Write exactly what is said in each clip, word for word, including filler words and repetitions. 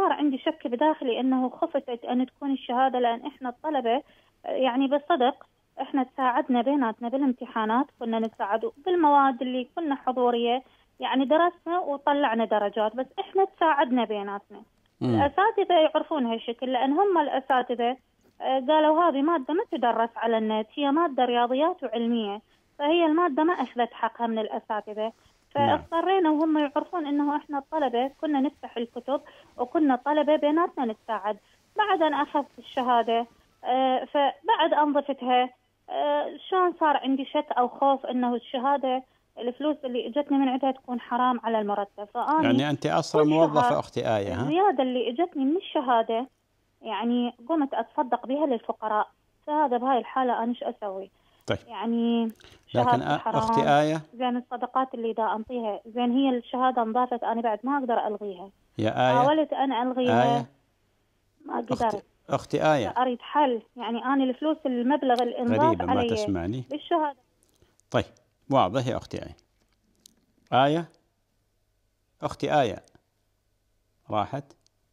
صار عندي شك بداخلي أنه خفت أن تكون الشهادة، لأن إحنا الطلبة يعني بالصدق إحنا تساعدنا بيناتنا بالامتحانات، كنا نتساعد بالمواد اللي كنا حضورية، يعني درسنا وطلعنا درجات، بس إحنا تساعدنا بيناتنا. مم. الأساتذة يعرفون هالشكل، لأن هم الأساتذة قالوا هذه مادة ما تدرس على النت، هي مادة رياضيات وعلمية، فهي المادة ما أخذت حقها من الأساتذة. فاضطرينا وهم يعرفون انه احنا الطلبه كنا نفتح الكتب وكنا الطلبه بيناتنا نتساعد. بعد ان اخذت الشهاده آه فبعد ان ضفتها آه شلون صار عندي شك او خوف انه الشهاده الفلوس اللي اجتني من عندها تكون حرام على المرتب. فاني يعني انت اصلا موظفه اختي آية، ها؟ الزياده اللي اجتني من الشهاده يعني قمت اتصدق بها للفقراء، فهذا بهاي الحاله انا ايش اسوي؟ طيب. يعني لكن اختي آية، زين الصدقات اللي دا انطيها زين هي الشهاده انضافت، انا بعد ما اقدر الغيها. يا آية حاولت انا الغيها آية. ما قدرت. أختي, اختي آية، اريد حل، يعني انا الفلوس المبلغ اللي انضاف غريبة ما علي تسمعني بالشهاده. طيب واضح يا اختي آية. آية اختي آية راحت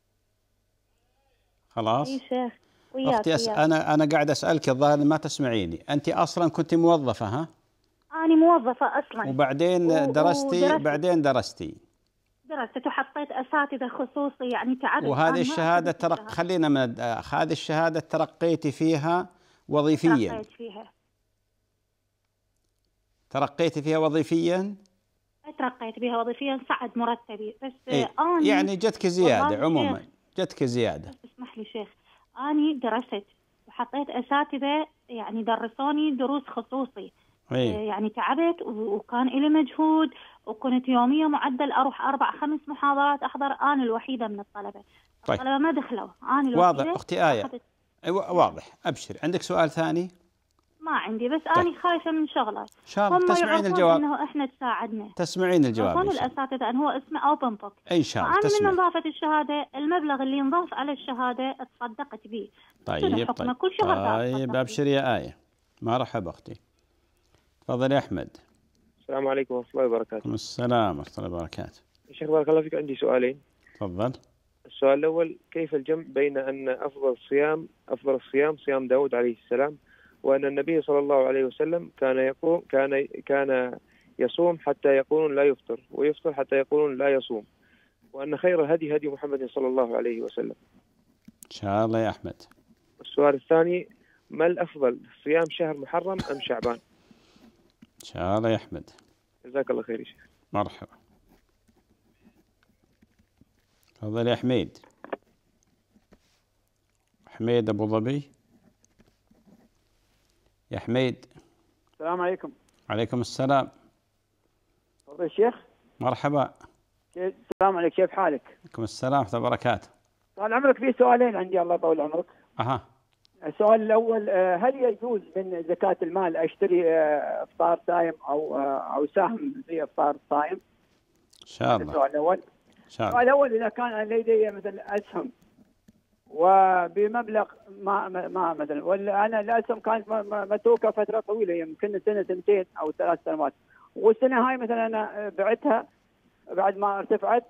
خلاص. اي شيخ وياك اختي أس... وياك. انا انا قاعد اسالك الظاهر ما تسمعيني. انت اصلا كنت موظفه، ها؟ انا موظفه اصلا وبعدين و... درستي ودرست. بعدين درستي درست وحطيت اساتذه خصوصي، يعني تعبت. وهذه الشهاده ترق خلينا من هذه الشهاده ترقيتي فيها وظيفيا. ترقيت فيها ترقيتي فيها وظيفيا ترقيت بها وظيفيا، صعد مرتبي، بس إيه؟ اني يعني جتك زياده عموما، جتك زياده. اسمح لي شيخ، اني درست وحطيت اساتذه يعني درسوني دروس خصوصي. إيه؟ يعني تعبت وكان لي مجهود، وكنت يوميا معدل اروح اربع خمس محاضرات احضر، انا الوحيده من الطلبه. طيب. الطلبه ما دخلوا، انا الوحيده. واضح اختي آية. واضح. ابشر. عندك سؤال ثاني؟ ما عندي، بس طيب. أنا خايفة من شغلة. هم تسمعين الجواب؟ إنه إحنا تساعدنا. تسمعين الجواب؟ يعرفون الأساتذة أنه هو اسمه أوبن بوك. إن شاء الله. فأنا تسمع. من انضافت الشهادة المبلغ اللي انضاف على الشهادة تصدقت به. طيب طيب. كل شهر طيب أبشر يا آية. مرحبا أختي. تفضل يا أحمد. السلام عليكم ورحمة الله وبركاته. وعليكم السلام ورحمة الله وبركاته. شيخ بارك الله فيك، عندي سؤالين. تفضل. السؤال الأول، كيف الجمع بين أن أفضل الصيام أفضل الصيام صيام داود عليه السلام، وأن النبي صلى الله عليه وسلم كان يقوم كان كان يصوم حتى يقولون لا يفطر، ويفطر حتى يقولون لا يصوم، وأن خير الهدي هدي محمد صلى الله عليه وسلم. إن شاء الله يا أحمد. السؤال الثاني، ما الأفضل، صيام شهر محرم أم شعبان؟ إن شاء الله يا أحمد. جزاك الله خير يا شيخ. مرحبا. تفضل يا حميد. حميد أبو ظبي. يا حميد. السلام عليكم. عليكم السلام. تفضل يا شيخ. مرحبا. السلام عليك، كيف حالك؟ عليكم السلام ورحمة الله وبركاته. طال عمرك، في سؤالين عندي الله يطول عمرك. أها. السؤال الأول، هل يجوز من زكاة المال أشتري إفطار صائم أو أو سهم في إفطار صائم؟ إن شاء الله. السؤال الأول. إن شاء الله. السؤال الأول، إذا كان لدي مثلا أسهم وبمبلغ ما ما مثلا، ولا أنا الأسهم كانت متروكة فترة طويلة، يمكن سنة سنتين أو ثلاث سنوات، والسنة هاي مثلا أنا بعتها بعد ما ارتفعت،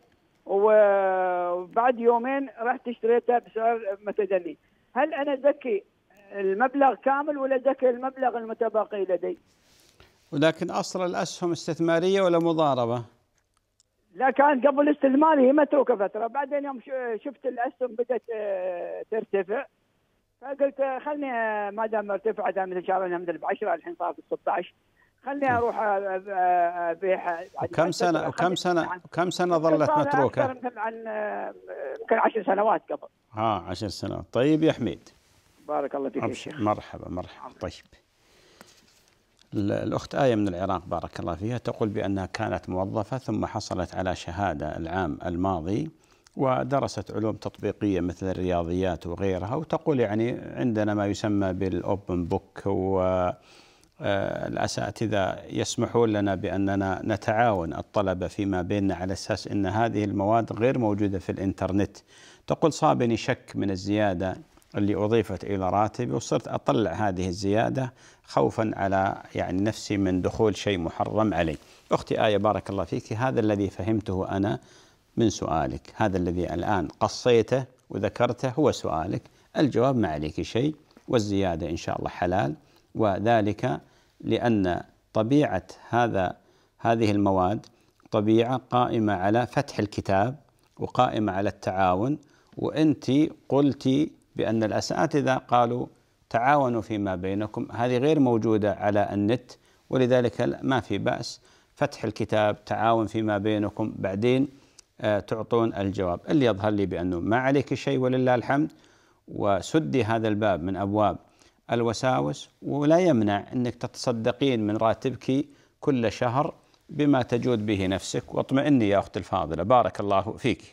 وبعد يومين رحت اشتريتها بسعر متدني، هل أنا زكي المبلغ كامل ولا زكي المبلغ المتبقي لدي؟ ولكن أصل الأسهم استثمارية ولا مضاربة؟ لا، كانت قبل استثماري هي متروكة فترة، بعدين يوم شفت الأسهم بدأت ترتفع فقلت خلني ما دام ارتفعت مثل شهرين مثل بعشرة، الحين صارت ستة عشر، خلني اروح ابيعها. وكم سنة وكم سنة وكم سنة ظلت متروكة؟ يمكن عن يمكن عشر سنوات قبل. ها عشر سنوات. طيب يا حميد. بارك الله فيك يا شيخ. مرحبا مرحبا. طيب. الأخت آية من العراق بارك الله فيها تقول بأنها كانت موظفة ثم حصلت على شهادة العام الماضي ودرست علوم تطبيقية مثل الرياضيات وغيرها، وتقول يعني عندنا ما يسمى بالأوبن بوك، والأساتذة يسمحون لنا بأننا نتعاون الطلبة فيما بيننا على أساس أن هذه المواد غير موجودة في الإنترنت. تقول صابني شك من الزيادة اللي أضيفت إلى راتبي، وصرت أطلع هذه الزيادة خوفا على يعني نفسي من دخول شيء محرم علي. أختي آية بارك الله فيك، هذا الذي فهمته أنا من سؤالك. هذا الذي الآن قصيته وذكرته هو سؤالك. الجواب ما عليك شيء، والزيادة إن شاء الله حلال، وذلك لأن طبيعة هذا هذه المواد طبيعة قائمة على فتح الكتاب وقائمة على التعاون، وأنت قلتي بأن الأساتذة قالوا تعاونوا فيما بينكم، هذه غير موجودة على النت، ولذلك ما في بأس فتح الكتاب، تعاون فيما بينكم، بعدين آه تعطون الجواب. اللي يظهر لي بأنه ما عليك شيء ولله الحمد، وسدي هذا الباب من أبواب الوساوس، ولا يمنع أنك تتصدقين من راتبك كل شهر بما تجود به نفسك، واطمئني يا أختي الفاضلة بارك الله فيك.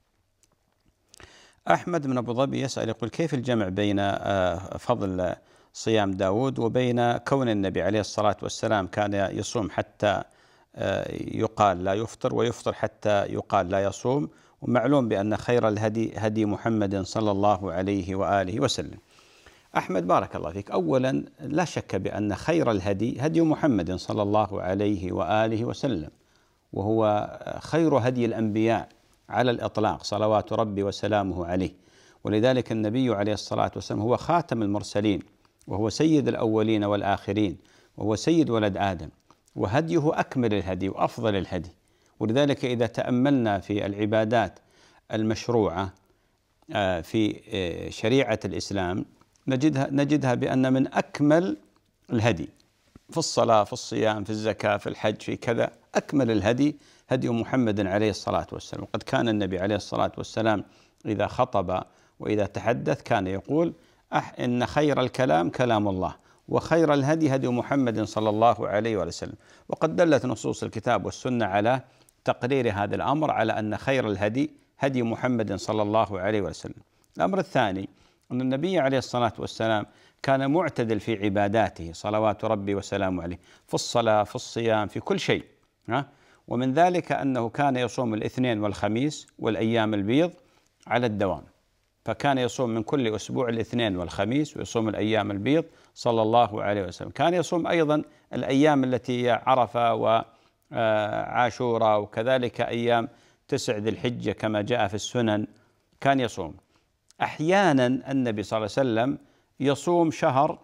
أحمد من أبو ظبي يسأل يقول: كيف الجمع بين فضل صيام داود وبين كون النبي عليه الصلاة والسلام كان يصوم حتى يقال لا يفطر، ويفطر حتى يقال لا يصوم، ومعلوم بأن خير الهدي هدي محمد صلى الله عليه وآله وسلم. أحمد بارك الله فيك، أولا لا شك بأن خير الهدي هدي محمد صلى الله عليه وآله وسلم، وهو خير هدي الأنبياء على الإطلاق صلوات ربي وسلامه عليه، ولذلك النبي عليه الصلاة والسلام هو خاتم المرسلين، وهو سيد الأولين والآخرين، وهو سيد ولد آدم، وهديه أكمل الهدي وأفضل الهدي. ولذلك إذا تأملنا في العبادات المشروعة في شريعة الإسلام نجدها نجدها بأن من أكمل الهدي في الصلاة، في الصيام، في الزكاة، في الحج، في كذا، أكمل الهدي هدي محمد عليه الصلاة والسلام. وقد كان النبي عليه الصلاة والسلام إذا خطب وإذا تحدث كان يقول: أح إن خير الكلام كلام الله، وخير الهدي هدي محمد صلى الله عليه وسلم. وقد دلت نصوص الكتاب والسنة على تقرير هذا الأمر، على أن خير الهدي هدي محمد صلى الله عليه وسلم. الأمر الثاني أن النبي عليه الصلاة والسلام كان معتدل في عباداته صلوات ربي وسلامه عليه، في الصلاة، في الصيام، في كل شيء. ها؟ ومن ذلك أنه كان يصوم الاثنين والخميس والأيام البيض على الدوام، فكان يصوم من كل أسبوع الاثنين والخميس، ويصوم الأيام البيض صلى الله عليه وسلم. كان يصوم أيضا الأيام التي هي عرفة وعاشوراء، وكذلك أيام تسع ذي الحجة كما جاء في السنن كان يصوم. أحيانا النبي صلى الله عليه وسلم يصوم شهر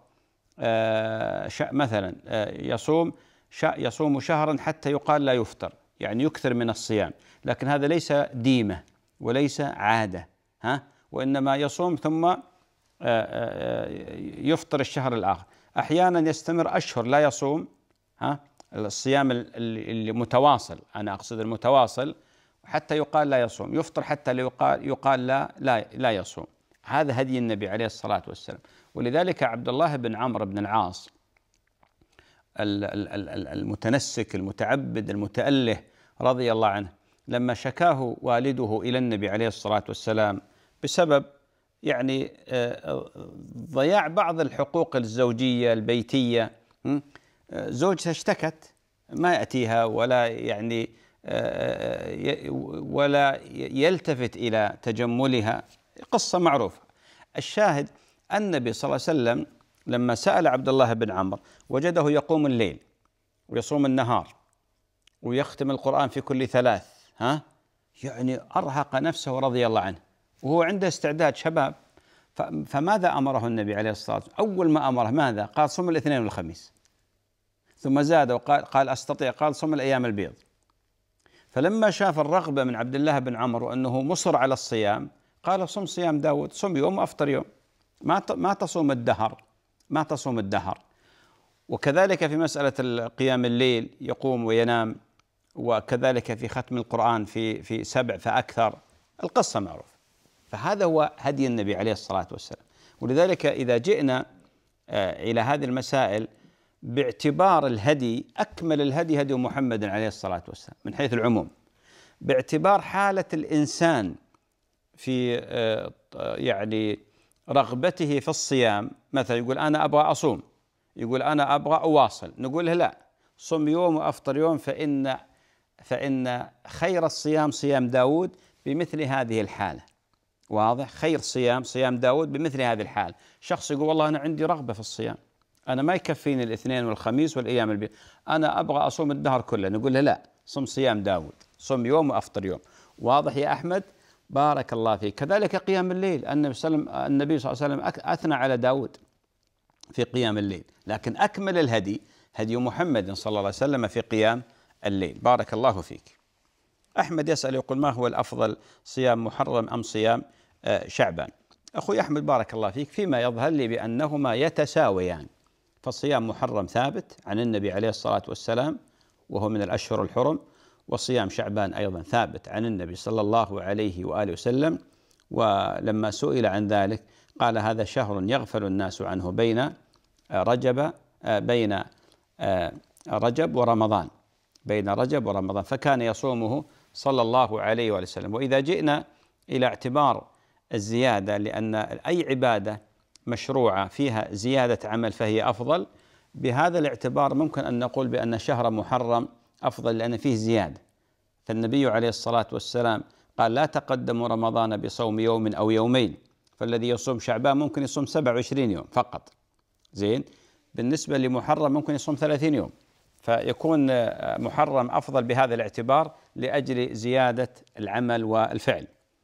مثلا يصوم يصوم شهرا حتى يقال لا يفطر، يعني يكثر من الصيام، لكن هذا ليس ديمة وليس عادة، ها، وإنما يصوم ثم يفطر الشهر الآخر. أحيانا يستمر أشهر لا يصوم، ها، الصيام المتواصل، أنا أقصد المتواصل، حتى يقال لا يصوم، يفطر حتى يقال يقال لا لا لا يصوم. هذا هدي النبي عليه الصلاة والسلام. ولذلك عبد الله بن عمرو بن العاص المتنسك المتعبد المتأله رضي الله عنه، لما شكاه والده إلى النبي عليه الصلاة والسلام بسبب يعني ضياع بعض الحقوق الزوجية البيتية، زوجته اشتكت ما يأتيها ولا يعني ولا يلتفت إلى تجملها، قصة معروفة. الشاهد النبي صلى الله عليه وسلم لما سأل عبد الله بن عمرو وجده يقوم الليل ويصوم النهار ويختم القرآن في كل ثلاث، ها، يعني أرهق نفسه رضي الله عنه، وهو عنده استعداد شباب. فماذا أمره النبي عليه الصلاة والسلام؟ أول ما أمره ماذا؟ قال صم الاثنين والخميس، ثم زاد وقال قال أستطيع، قال صم الأيام البيض. فلما شاف الرغبة من عبد الله بن عمرو وأنه مصر على الصيام قال صم صيام داود، صم يوم وأفطر يوم، ما ما تصوم الدهر، ما تصوم الدهر. وكذلك في مسألة قيام الليل يقوم وينام، وكذلك في ختم القرآن في في سبع فأكثر، القصة معروفة. فهذا هو هدي النبي عليه الصلاة والسلام. ولذلك إذا جئنا إلى هذه المسائل باعتبار الهدي، أكمل الهدي هدي محمد عليه الصلاة والسلام من حيث العموم، باعتبار حالة الإنسان في يعني رغبته في الصيام. مثلا يقول أنا أبغى أصوم، يقول أنا أبغى أواصل، نقول له لا، صم يوم وأفطر يوم، فإن فإن خير الصيام صيام داود بمثل هذه الحالة. واضح؟ خير صيام صيام داود بمثل هذه الحالة. شخص يقول والله أنا عندي رغبة في الصيام، أنا ما يكفيني الاثنين والخميس والأيام البيض، أنا أبغى أصوم الدهر كله، نقول له لا، صم صيام داود، صم يوم وأفطر يوم. واضح يا أحمد؟ بارك الله فيك. كذلك قيام الليل، النبي صلى الله عليه وسلم أثنى على داود في قيام الليل، لكن أكمل الهدي هدي محمد صلى الله عليه وسلم في قيام الليل. بارك الله فيك. أحمد يسأل يقول: ما هو الأفضل، صيام محرم أم صيام شعبان؟ أخوي أحمد بارك الله فيك، فيما يظهر لي بأنهما يتساويان، فصيام محرم ثابت عن النبي عليه الصلاة والسلام وهو من الأشهر الحرم، وصيام شعبان أيضا ثابت عن النبي صلى الله عليه وآله وسلم، ولما سئل عن ذلك قال: هذا شهر يغفل الناس عنه بين رجب بين رجب ورمضان بين رجب ورمضان فكان يصومه صلى الله عليه وآله وسلم. وإذا جئنا إلى اعتبار الزيادة، لأن أي عبادة مشروعة فيها زيادة عمل فهي أفضل، بهذا الاعتبار ممكن أن نقول بأن شهر محرم أفضل لأن فيه زيادة. فالنبي عليه الصلاة والسلام قال: لا تقدموا رمضان بصوم يوم أو يومين، فالذي يصوم شعبان ممكن يصوم سبعة وعشرين يوم فقط، زين. بالنسبة لمحرم ممكن يصوم ثلاثين يوم، فيكون محرم أفضل بهذا الاعتبار لأجل زيادة العمل والفعل.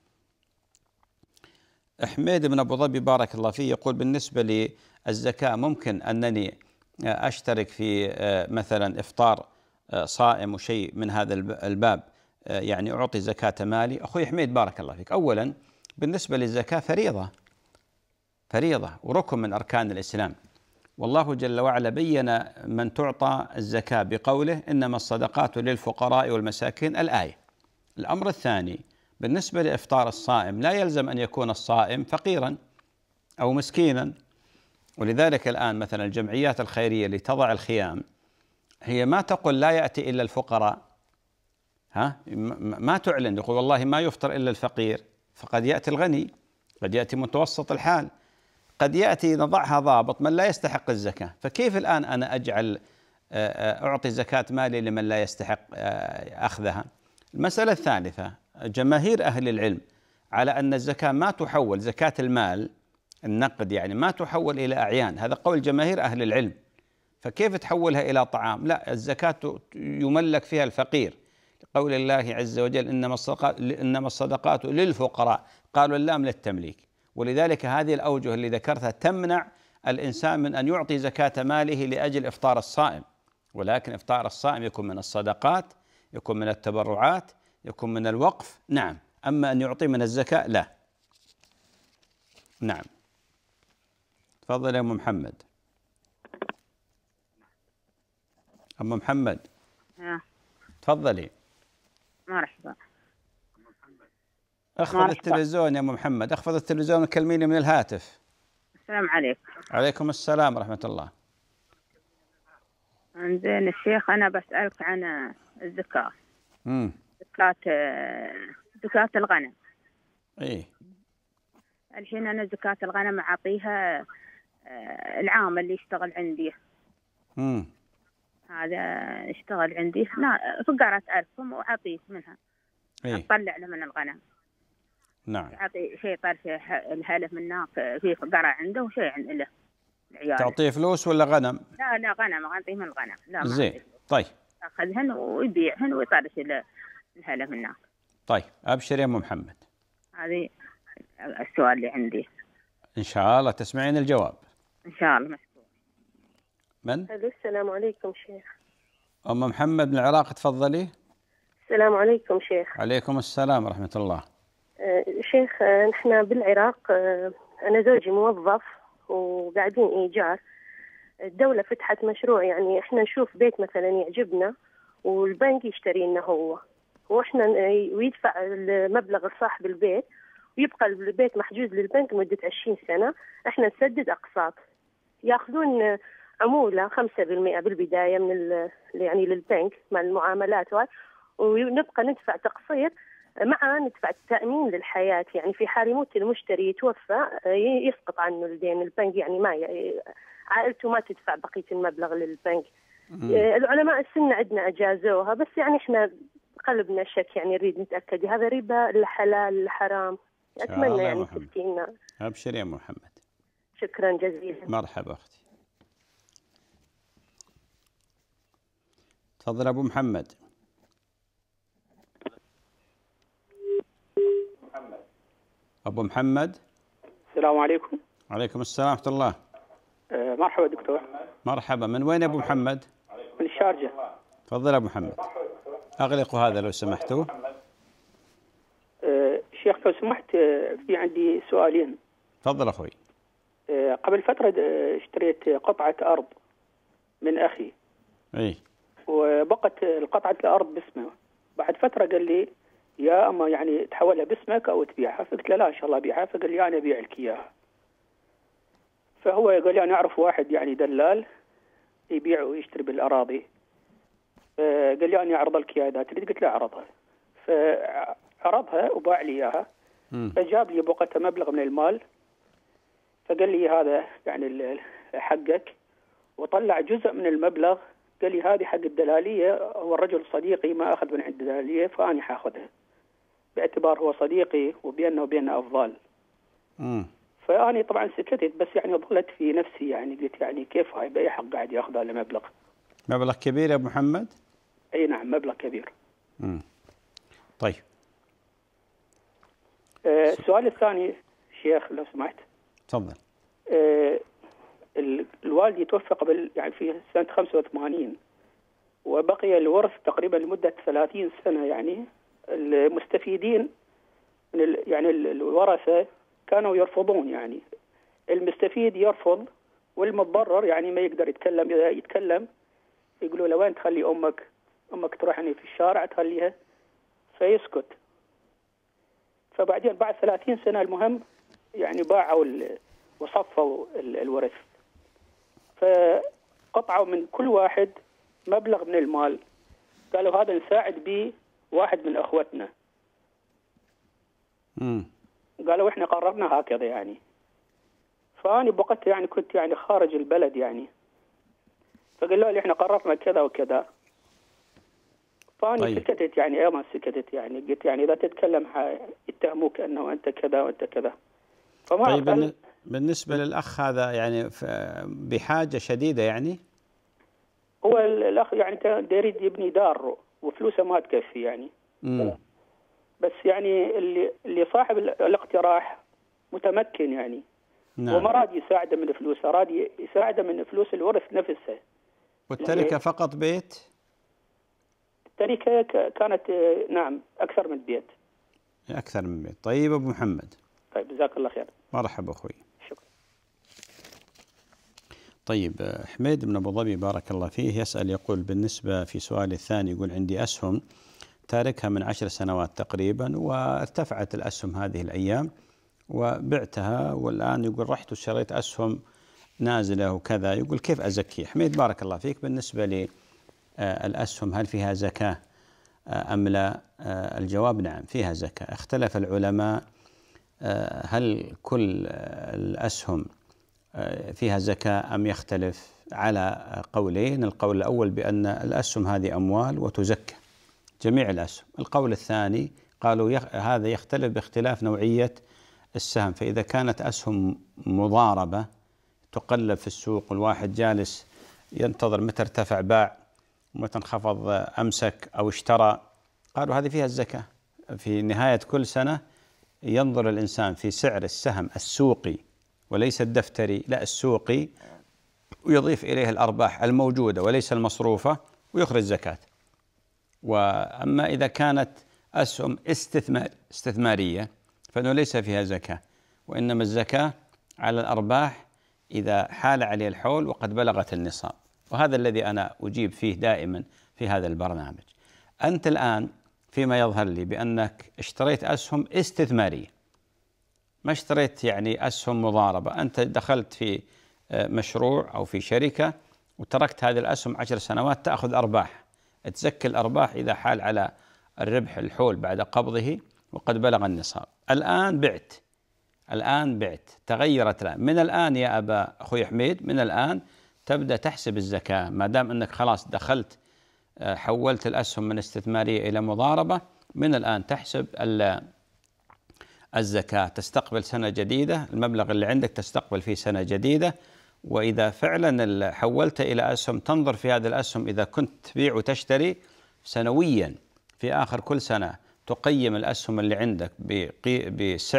حميد بن أبو ظبي بارك الله فيه يقول: بالنسبة للزكاة ممكن أنني أشترك في مثلا إفطار صائم وشيء من هذا الباب، يعني أعطي زكاة مالي؟ أخوي حميد بارك الله فيك، أولا بالنسبة للزكاة فريضة فريضة وركن من أركان الإسلام، والله جل وعلا بين من تعطى الزكاة بقوله: إنما الصدقات للفقراء والمساكين، الآية. الأمر الثاني بالنسبة لإفطار الصائم، لا يلزم أن يكون الصائم فقيرا أو مسكينا، ولذلك الآن مثلا الجمعيات الخيرية اللي تضع الخيام هي ما تقول لا يأتي إلا الفقراء، ها ما تعلن يقول والله ما يفطر إلا الفقير، فقد يأتي الغني، قد يأتي متوسط الحال، قد يأتي نضعها ضابط من لا يستحق الزكاة. فكيف الآن أنا أجعل أعطي زكاة مالي لمن لا يستحق أخذها؟ المسألة الثالثة، جماهير أهل العلم على أن الزكاة ما تحول، زكاة المال النقد يعني ما تحول إلى أعيان، هذا قول جماهير أهل العلم. فكيف تحولها إلى طعام؟ لا، الزكاة يملك فيها الفقير، قول الله عز وجل: إنما الصدقات, إنما الصدقات للفقراء، قالوا اللام للتمليك. ولذلك هذه الأوجه اللي ذكرتها تمنع الإنسان من أن يعطي زكاة ماله لأجل إفطار الصائم، ولكن إفطار الصائم يكون من الصدقات، يكون من التبرعات، يكون من الوقف، نعم. أما أن يعطي من الزكاة لا. نعم، تفضل يا أم محمد. أم محمد تفضلي. مرحبا. اخفض مرحبا. التلفزيون يا أم محمد، اخفض التلفزيون وكلميني من الهاتف. السلام عليكم. عليكم السلام ورحمة الله. زين الشيخ، أنا بسألك عن الزكاة. امم زكاة زكاة الغنم. إيه. الحين أنا زكاة الغنم أعطيها العامل اللي يشتغل عندي. امم هذا اشتغل عندي فقرة ألفهم وأعطيه منها. إيه. أطلع له من الغنم. نعم. أعطي شيء طرف الهلف منه في فقرة عنده وشيء عند له العيال. تعطيه فلوس ولا غنم؟ لا لا غنم، أعطيه من الغنم. لا ما زين. طيب. أخذهن ويبيعهن ويطرش الهلف منه. طيب أبشر يا أم محمد. هذه السؤال اللي عندي. إن شاء الله تسمعين الجواب. إن شاء الله. مشكور. من؟ السلام عليكم شيخ. أم محمد من العراق، تفضلي. السلام عليكم شيخ. عليكم السلام ورحمة الله. آه شيخ، آه نحن بالعراق، آه أنا زوجي موظف وقاعدين إيجار. الدولة فتحت مشروع، يعني إحنا نشوف بيت مثلا يعجبنا والبنك يشتري لنا هو، وإحنا ويدفع المبلغ لصاحب البيت ويبقى البيت محجوز للبنك لمدة عشرين سنة، إحنا نسدد أقساط. يأخذون عمولة خمسة بالمئة بالبداية من يعني للبنك مع المعاملات، ونبقى ندفع تقسيط مع ندفع التأمين للحياة، يعني في حال يموت المشتري يتوفى يسقط عنه الدين، البنك يعني ما عائلته ما تدفع بقية المبلغ للبنك. مم. العلماء السنة عندنا أجازوها، بس يعني إحنا قلبنا شك، يعني نريد نتأكد هذا ربا ولا حلال ولا حرام. أتمنى يعني تفتينا. أبشر يا محمد. شكرا جزيلا. مرحبا أختي. تفضل أبو محمد. أبو محمد. السلام عليكم. عليكم السلام ورحمة الله. أه مرحبا دكتور. مرحبا. من وين أبو محمد؟ من الشارجة. تفضل أبو محمد. أغلقوا هذا لو سمحتوا. أه شيخ لو سمحت، أه في عندي سؤالين. تفضل أخوي. أه قبل فترة اشتريت قطعة أرض من أخي. إيه. وبقت القطعة الأرض باسمه. بعد فترة قال لي يا أما يعني تحولها باسمك أو تبيعها، فقلت له لا إن شاء الله أبيعها، فقال لي أنا أبيع لك إياها. فهو قال لي أنا أعرف واحد يعني دلال يبيع ويشتري بالأراضي، قال لي أنا أعرض لك إياها إذا تريد، قلت له أعرضها. فعرضها وباع لي إياها، فجاب لي بوقتها مبلغ من المال، فقال لي هذا يعني حقك، وطلع جزء من المبلغ قال لي هذه حق الدلالية، هو الرجل صديقي ما أخذ من عند الدلالية فأنا حاخذها، باعتبار هو صديقي وبيننا وبيننا أفضال. امم فأنا طبعا سكتت، بس يعني ظلت في نفسي يعني قلت يعني كيف هاي بأي حق قاعد ياخذ هذا المبلغ؟ مبلغ كبير يا أبو محمد؟ أي نعم مبلغ كبير. امم طيب. آه السؤال الثاني شيخ لو سمحت. تفضل. آه الوالد توفى قبل يعني في سنة خمسة وثمانين، وبقي الورث تقريبا لمدة ثلاثين سنة. يعني المستفيدين من يعني الورثة كانوا يرفضون، يعني المستفيد يرفض والمتضرر يعني ما يقدر يتكلم. إذا يتكلم يقولوا له وين تخلي أمك؟ أمك تروح يعني في الشارع تخليها، فيسكت. فبعدين بعد ثلاثين سنة المهم يعني باعوا وصفوا الورث، فقطعوا من كل واحد مبلغ من المال، قالوا هذا نساعد به واحد من أخوتنا. امم قالوا إحنا قررنا هكذا يعني. فأنا بوقتها يعني كنت يعني خارج البلد يعني، فقالوا لي إحنا قررنا كذا وكذا. فأنا طيب. سكتت يعني أيضا سكتت يعني، قلت يعني إذا تتكلم يتهموك أنه أنت كذا وأنت كذا. فما طيب أفعل. بالنسبة للأخ هذا يعني بحاجة شديدة يعني؟ هو الأخ يعني كان يريد يبني دار وفلوسه ما تكفي يعني. مم. بس يعني اللي اللي صاحب الاقتراح متمكن يعني. نعم. وما راد يساعده من فلوسه، راد يساعده من فلوس الورث نفسها. والتركة فقط بيت؟ التركة كانت نعم أكثر من بيت. أكثر من بيت. طيب أبو محمد. طيب جزاك الله خير. مرحبا أخوي. شكرا. طيب حميد بن أبو ظبي بارك الله فيه يسأل، يقول بالنسبة في سؤال الثاني، يقول عندي أسهم تاركها من عشر سنوات تقريبا، وارتفعت الأسهم هذه الأيام وبعتها، والآن يقول رحت وشريت أسهم نازلة وكذا، يقول كيف أزكي؟ حميد بارك الله فيك، بالنسبة للأسهم هل فيها زكاة أم لا؟ الجواب نعم فيها زكاة. اختلف العلماء هل كل الأسهم فيها زكاة أم يختلف على قولين. القول الأول بأن الأسهم هذه أموال وتزكى جميع الأسهم. القول الثاني قالوا يخ... هذا يختلف باختلاف نوعية السهم، فإذا كانت أسهم مضاربة تقلب في السوق والواحد جالس ينتظر متى ارتفع باع ومتى انخفض أمسك أو اشترى، قالوا هذه فيها الزكاة. في نهاية كل سنة ينظر الإنسان في سعر السهم السوقي وليس الدفتري، لا السوقي، ويضيف إليه الأرباح الموجودة وليس المصروفة ويخرج زكاة. وأما إذا كانت أسهم استثمار استثمارية فإنه ليس فيها زكاة، وإنما الزكاة على الأرباح إذا حال عليه الحول وقد بلغت النصاب. وهذا الذي أنا أجيب فيه دائما في هذا البرنامج. أنت الآن فيما يظهر لي بأنك اشتريت أسهم استثمارية، ما اشتريت يعني أسهم مضاربة. أنت دخلت في مشروع أو في شركة وتركت هذه الأسهم عشر سنوات تأخذ أرباح، تزكي الأرباح إذا حال على الربح الحول بعد قبضه وقد بلغ النصاب. الآن بعت، الآن بعت تغيرت الآن. من الآن يا أبا أخوي حميد، من الآن تبدأ تحسب الزكاة، ما دام أنك خلاص دخلت حولت الأسهم من استثمارية إلى مضاربة، من الآن تحسب الزكاة. تستقبل سنة جديدة، المبلغ اللي عندك تستقبل فيه سنة جديدة. وإذا فعلا حولت إلى أسهم تنظر في هذه الأسهم، إذا كنت تبيع وتشتري سنويا في آخر كل سنة تقيم الأسهم اللي عندك بسعر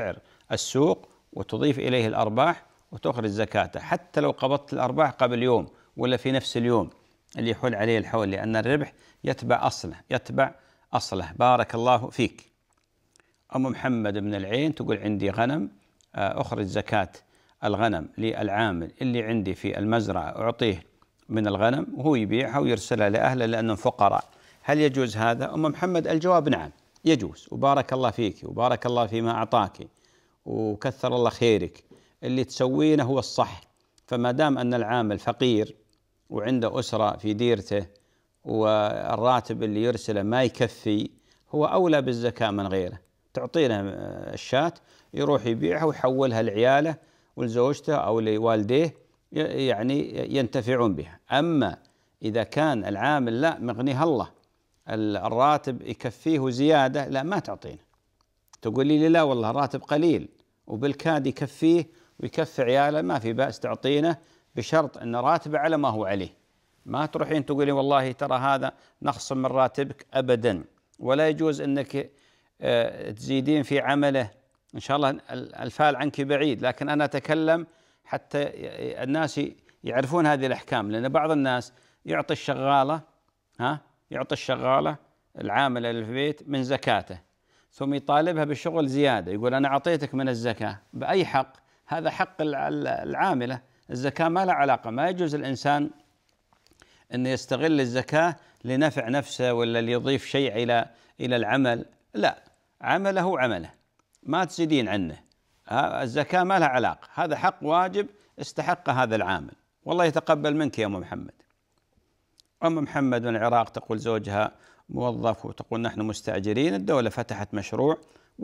السوق وتضيف إليه الأرباح وتخرج زكاته، حتى لو قبضت الأرباح قبل يوم ولا في نفس اليوم اللي يحول عليه الحول، لأن الربح يتبع أصله يتبع أصله. بارك الله فيك. أم محمد من العين تقول عندي غنم، أخرج زكاة الغنم للعامل اللي عندي في المزرعة، أعطيه من الغنم وهو يبيعها ويرسلها لأهله لأنهم فقراء، هل يجوز هذا؟ أم محمد الجواب نعم يجوز، وبارك الله فيك وبارك الله فيما أعطاك وكثر الله خيرك، اللي تسوينه هو الصح. فما دام أن العامل فقير وعنده أسرة في ديرته والراتب اللي يرسله ما يكفي، هو أولى بالزكاة من غيره. تعطينا الشاة يروح يبيعها ويحولها لعياله ولزوجته أو لوالديه يعني ينتفعون بها. أما إذا كان العامل لا مغنيها الله، الراتب يكفيه زيادة، لا ما تعطينا. تقول لي لا والله راتب قليل وبالكاد يكفيه ويكفي عياله، ما في بأس تعطينا، بشرط أن راتبه على ما هو عليه. ما تروحين تقولي والله ترى هذا نخصم من راتبك، أبدا. ولا يجوز أنك تزيدين في عمله، إن شاء الله الفال عنك بعيد، لكن أنا أتكلم حتى الناس يعرفون هذه الأحكام. لأن بعض الناس يعطي الشغالة ها يعطي الشغالة العاملة اللي في البيت من زكاته، ثم يطالبها بالشغل زيادة، يقول أنا أعطيتك من الزكاة. بأي حق؟ هذا حق العاملة، الزكاة ما لها علاقة. ما يجوز الإنسان أن يستغل الزكاة لنفع نفسه ولا ليضيف شيء إلى إلى العمل، لا، عمله عمله ما تزيدين عنه. الزكاة ما لها علاقة، هذا حق واجب استحق هذا العامل، والله يتقبل منك يا أم محمد. أم محمد من العراق تقول زوجها موظف وتقول نحن مستأجرين، الدولة فتحت مشروع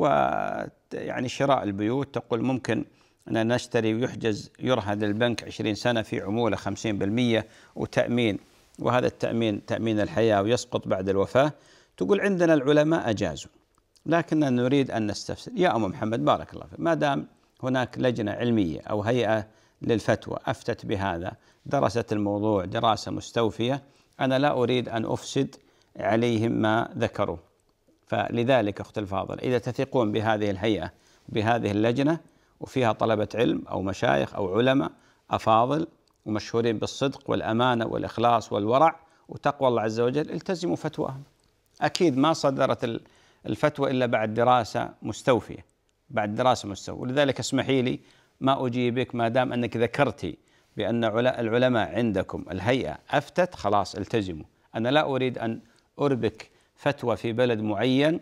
ويعني شراء البيوت، تقول ممكن أن نشتري ويحجز يرهن للبنك عشرين سنة في عمولة خمسين بالمئة وتأمين، وهذا التأمين تأمين الحياة ويسقط بعد الوفاة. تقول عندنا العلماء أجازوا لكننا نريد أن نستفسر. يا أم محمد بارك الله فيك، ما دام هناك لجنة علمية أو هيئة للفتوى أفتت بهذا، درست الموضوع دراسة مستوفية، أنا لا أريد أن أفسد عليهم ما ذكروا. فلذلك أخت الفاضل، إذا تثقون بهذه الهيئة بهذه اللجنة وفيها طلبة علم أو مشايخ أو علماء أفاضل ومشهورين بالصدق والأمانة والإخلاص والورع وتقوى الله عز وجل، التزموا فتواهم. أكيد ما صدرت الفتوى إلا بعد دراسة مستوفية، بعد دراسة مستوفية. ولذلك اسمحي لي ما أجيبك ما دام أنك ذكرتي بأن العلماء عندكم الهيئة أفتت، خلاص التزموا. أنا لا أريد أن أربك فتوى في بلد معين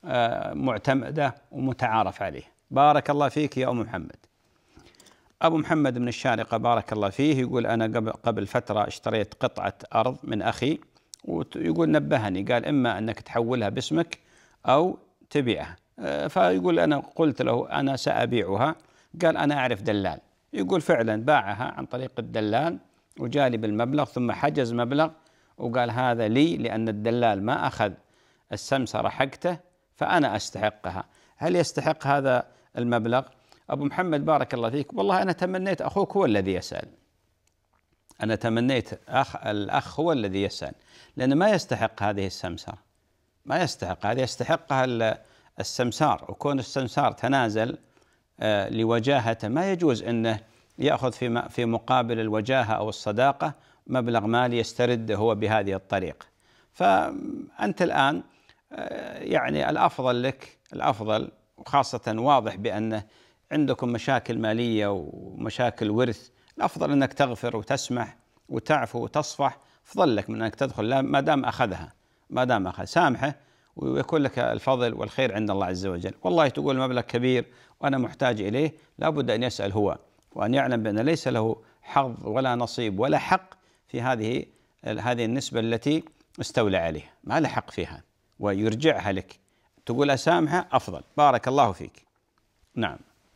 معتمدة ومتعارف عليه. بارك الله فيك يا أم محمد. أبو محمد من الشارقة بارك الله فيه يقول أنا قبل فترة اشتريت قطعة أرض من أخي، ويقول نبهني قال إما أنك تحولها باسمك أو تبيعها. فيقول أنا قلت له أنا سأبيعها، قال أنا أعرف دلال. يقول فعلا باعها عن طريق الدلال وجالي بالمبلغ ثم حجز مبلغ وقال هذا لي لأن الدلال ما أخذ السمسرة حقته فأنا أستحقها. هل يستحق هذا المبلغ؟ أبو محمد بارك الله فيك، والله أنا تمنيت أخوك هو الذي يسأل، أنا تمنيت أخ الأخ هو الذي يسأل، لأن ما يستحق هذه السمسرة، ما يستحق هذه، يستحقها السمسار. وكون السمسار تنازل لوجاهته ما يجوز أنه يأخذ في في مقابل الوجاهة أو الصداقة مبلغ مالي يسترده هو بهذه الطريقة. فأنت الآن يعني الأفضل لك، الأفضل وخاصة واضح بأن عندكم مشاكل مالية ومشاكل ورث، الأفضل أنك تغفر وتسمح وتعفو وتصفح، أفضل لك من أنك تدخل ما دام أخذها، ما دام أخذ سامحه ويكون لك الفضل والخير عند الله عز وجل. والله تقول مبلغ كبير وأنا محتاج إليه، لابد أن يسأل هو وأن يعلم بأن ليس له حظ ولا نصيب ولا حق في هذه هذه النسبة التي استولى عليها، ما له حق فيها ويرجعها لك. تقول أسامحه أفضل. بارك الله فيك. نعم.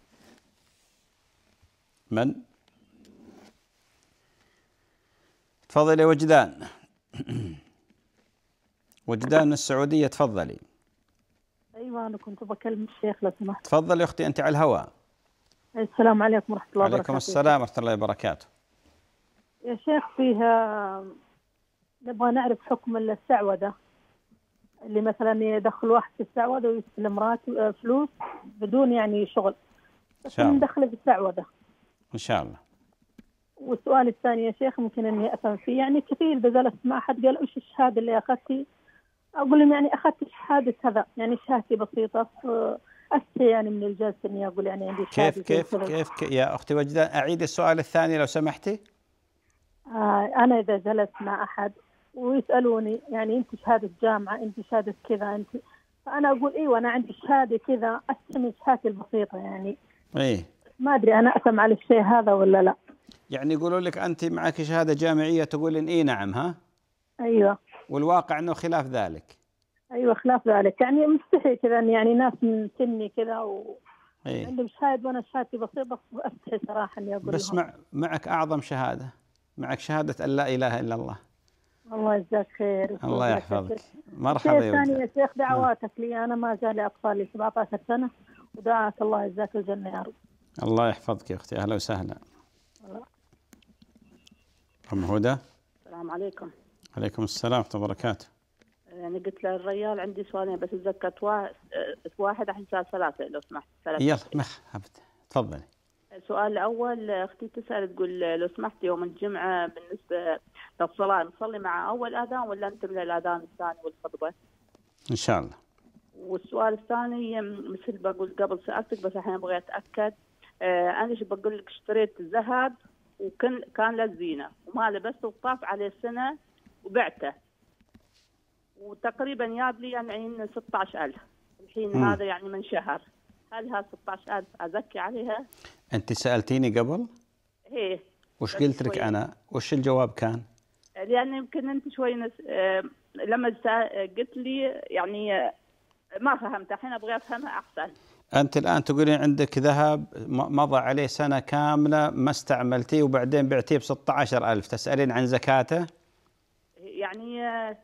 من؟ تفضلي يا وجدان. وجدان من السعودية، تفضلي. أيوة أنا كنت بكلم الشيخ لو سمحت. تفضلي يا أختي أنت على الهواء. السلام عليكم ورحمة الله وبركاته. عليكم السلام ورحمة الله وبركاته. يا شيخ فيها نبغى نعرف حكم السعودة، اللي مثلا يدخل واحد في السعودة ويستلم راتب فلوس بدون يعني شغل، بس ندخله بالدعوة ده إن شاء الله. والسؤال الثاني يا شيخ ممكن إني أفهم فيه، يعني كثير إذا جلست مع أحد قال إيش الشهادة اللي أخذتي، أقول لهم يعني أخذت شهادة كذا، يعني شهادتي بسيطة، أستحي يعني من الجلسة إني أقول يعني عندي شهادة. كيف كيف كيف يا أختي وجدان؟ أعيد السؤال الثاني لو سمحتي. آه أنا إذا جلست مع أحد ويسألوني يعني أنت شهادة جامعة، أنت شهادة كذا، أنت، فأنا أقول إيوه أنا عندي شهادة كذا، أستحي من شهادتي البسيطة يعني. إيه. ما أدري أنا أثم على الشيء هذا ولا لا. يعني يقولوا لك أنت معك شهادة جامعية تقولين إيه نعم ها؟ أيوة. والواقع أنه خلاف ذلك. أيوة خلاف ذلك، يعني مستحي كذا يعني ناس من سني كذا و إيه؟ عندهم شهادة وأنا شهادتي بسيطة، أستحي صراحة إني أقول بس لهم. مع معك أعظم شهادة، معك شهادة أن لا إله إلا الله. الله يجزاك خير. الله يحفظك. مرحبا يا ثاني يا شيخ دعواتك لي، أنا ما زال أطفالي سبعة عشر سنة ودعاك الله يجزاك الجنة يا رب. الله يحفظك يا أختي، أهلا وسهلا. أم هدى. السلام عليكم. عليكم السلام ورحمة الله وبركاته. يعني قلت للرجال عندي سؤالين بس تذكرت واحد الحين صار ثلاثة لو سمحت. يلا ما تفضلي. السؤال الأول أختي تسأل تقول لو سمحت يوم الجمعة بالنسبة للصلاة نصلي مع أول أذان ولا ننتبه للأذان الثاني والخطبة؟ إن شاء الله. والسؤال الثاني مثل بقول قبل سألتك بس الحين أبغى أتأكد. آه أنا إيش بقول لك اشتريت ذهب وكان كان للزينة وما لبسته وطاف عليه سنة وبعته وتقريبا جاب لي يعني ستة عشر ألف الحين. م. هذا يعني من شهر، هل ها ستة عشر ألف أزكي عليها؟ أنت سألتيني قبل؟ إيه. وش قلت لك أنا؟ وش الجواب كان؟ لأن يمكن أنت شوي نس... آه لما قلت لي يعني آه ما فهمت، الحين أبغى أفهمها أحسن. أنت الآن تقولين عندك ذهب مضى عليه سنة كاملة ما استعملتيه وبعدين بعتيه بستة عشر ألف، تسألين عن زكاته؟ يعني آه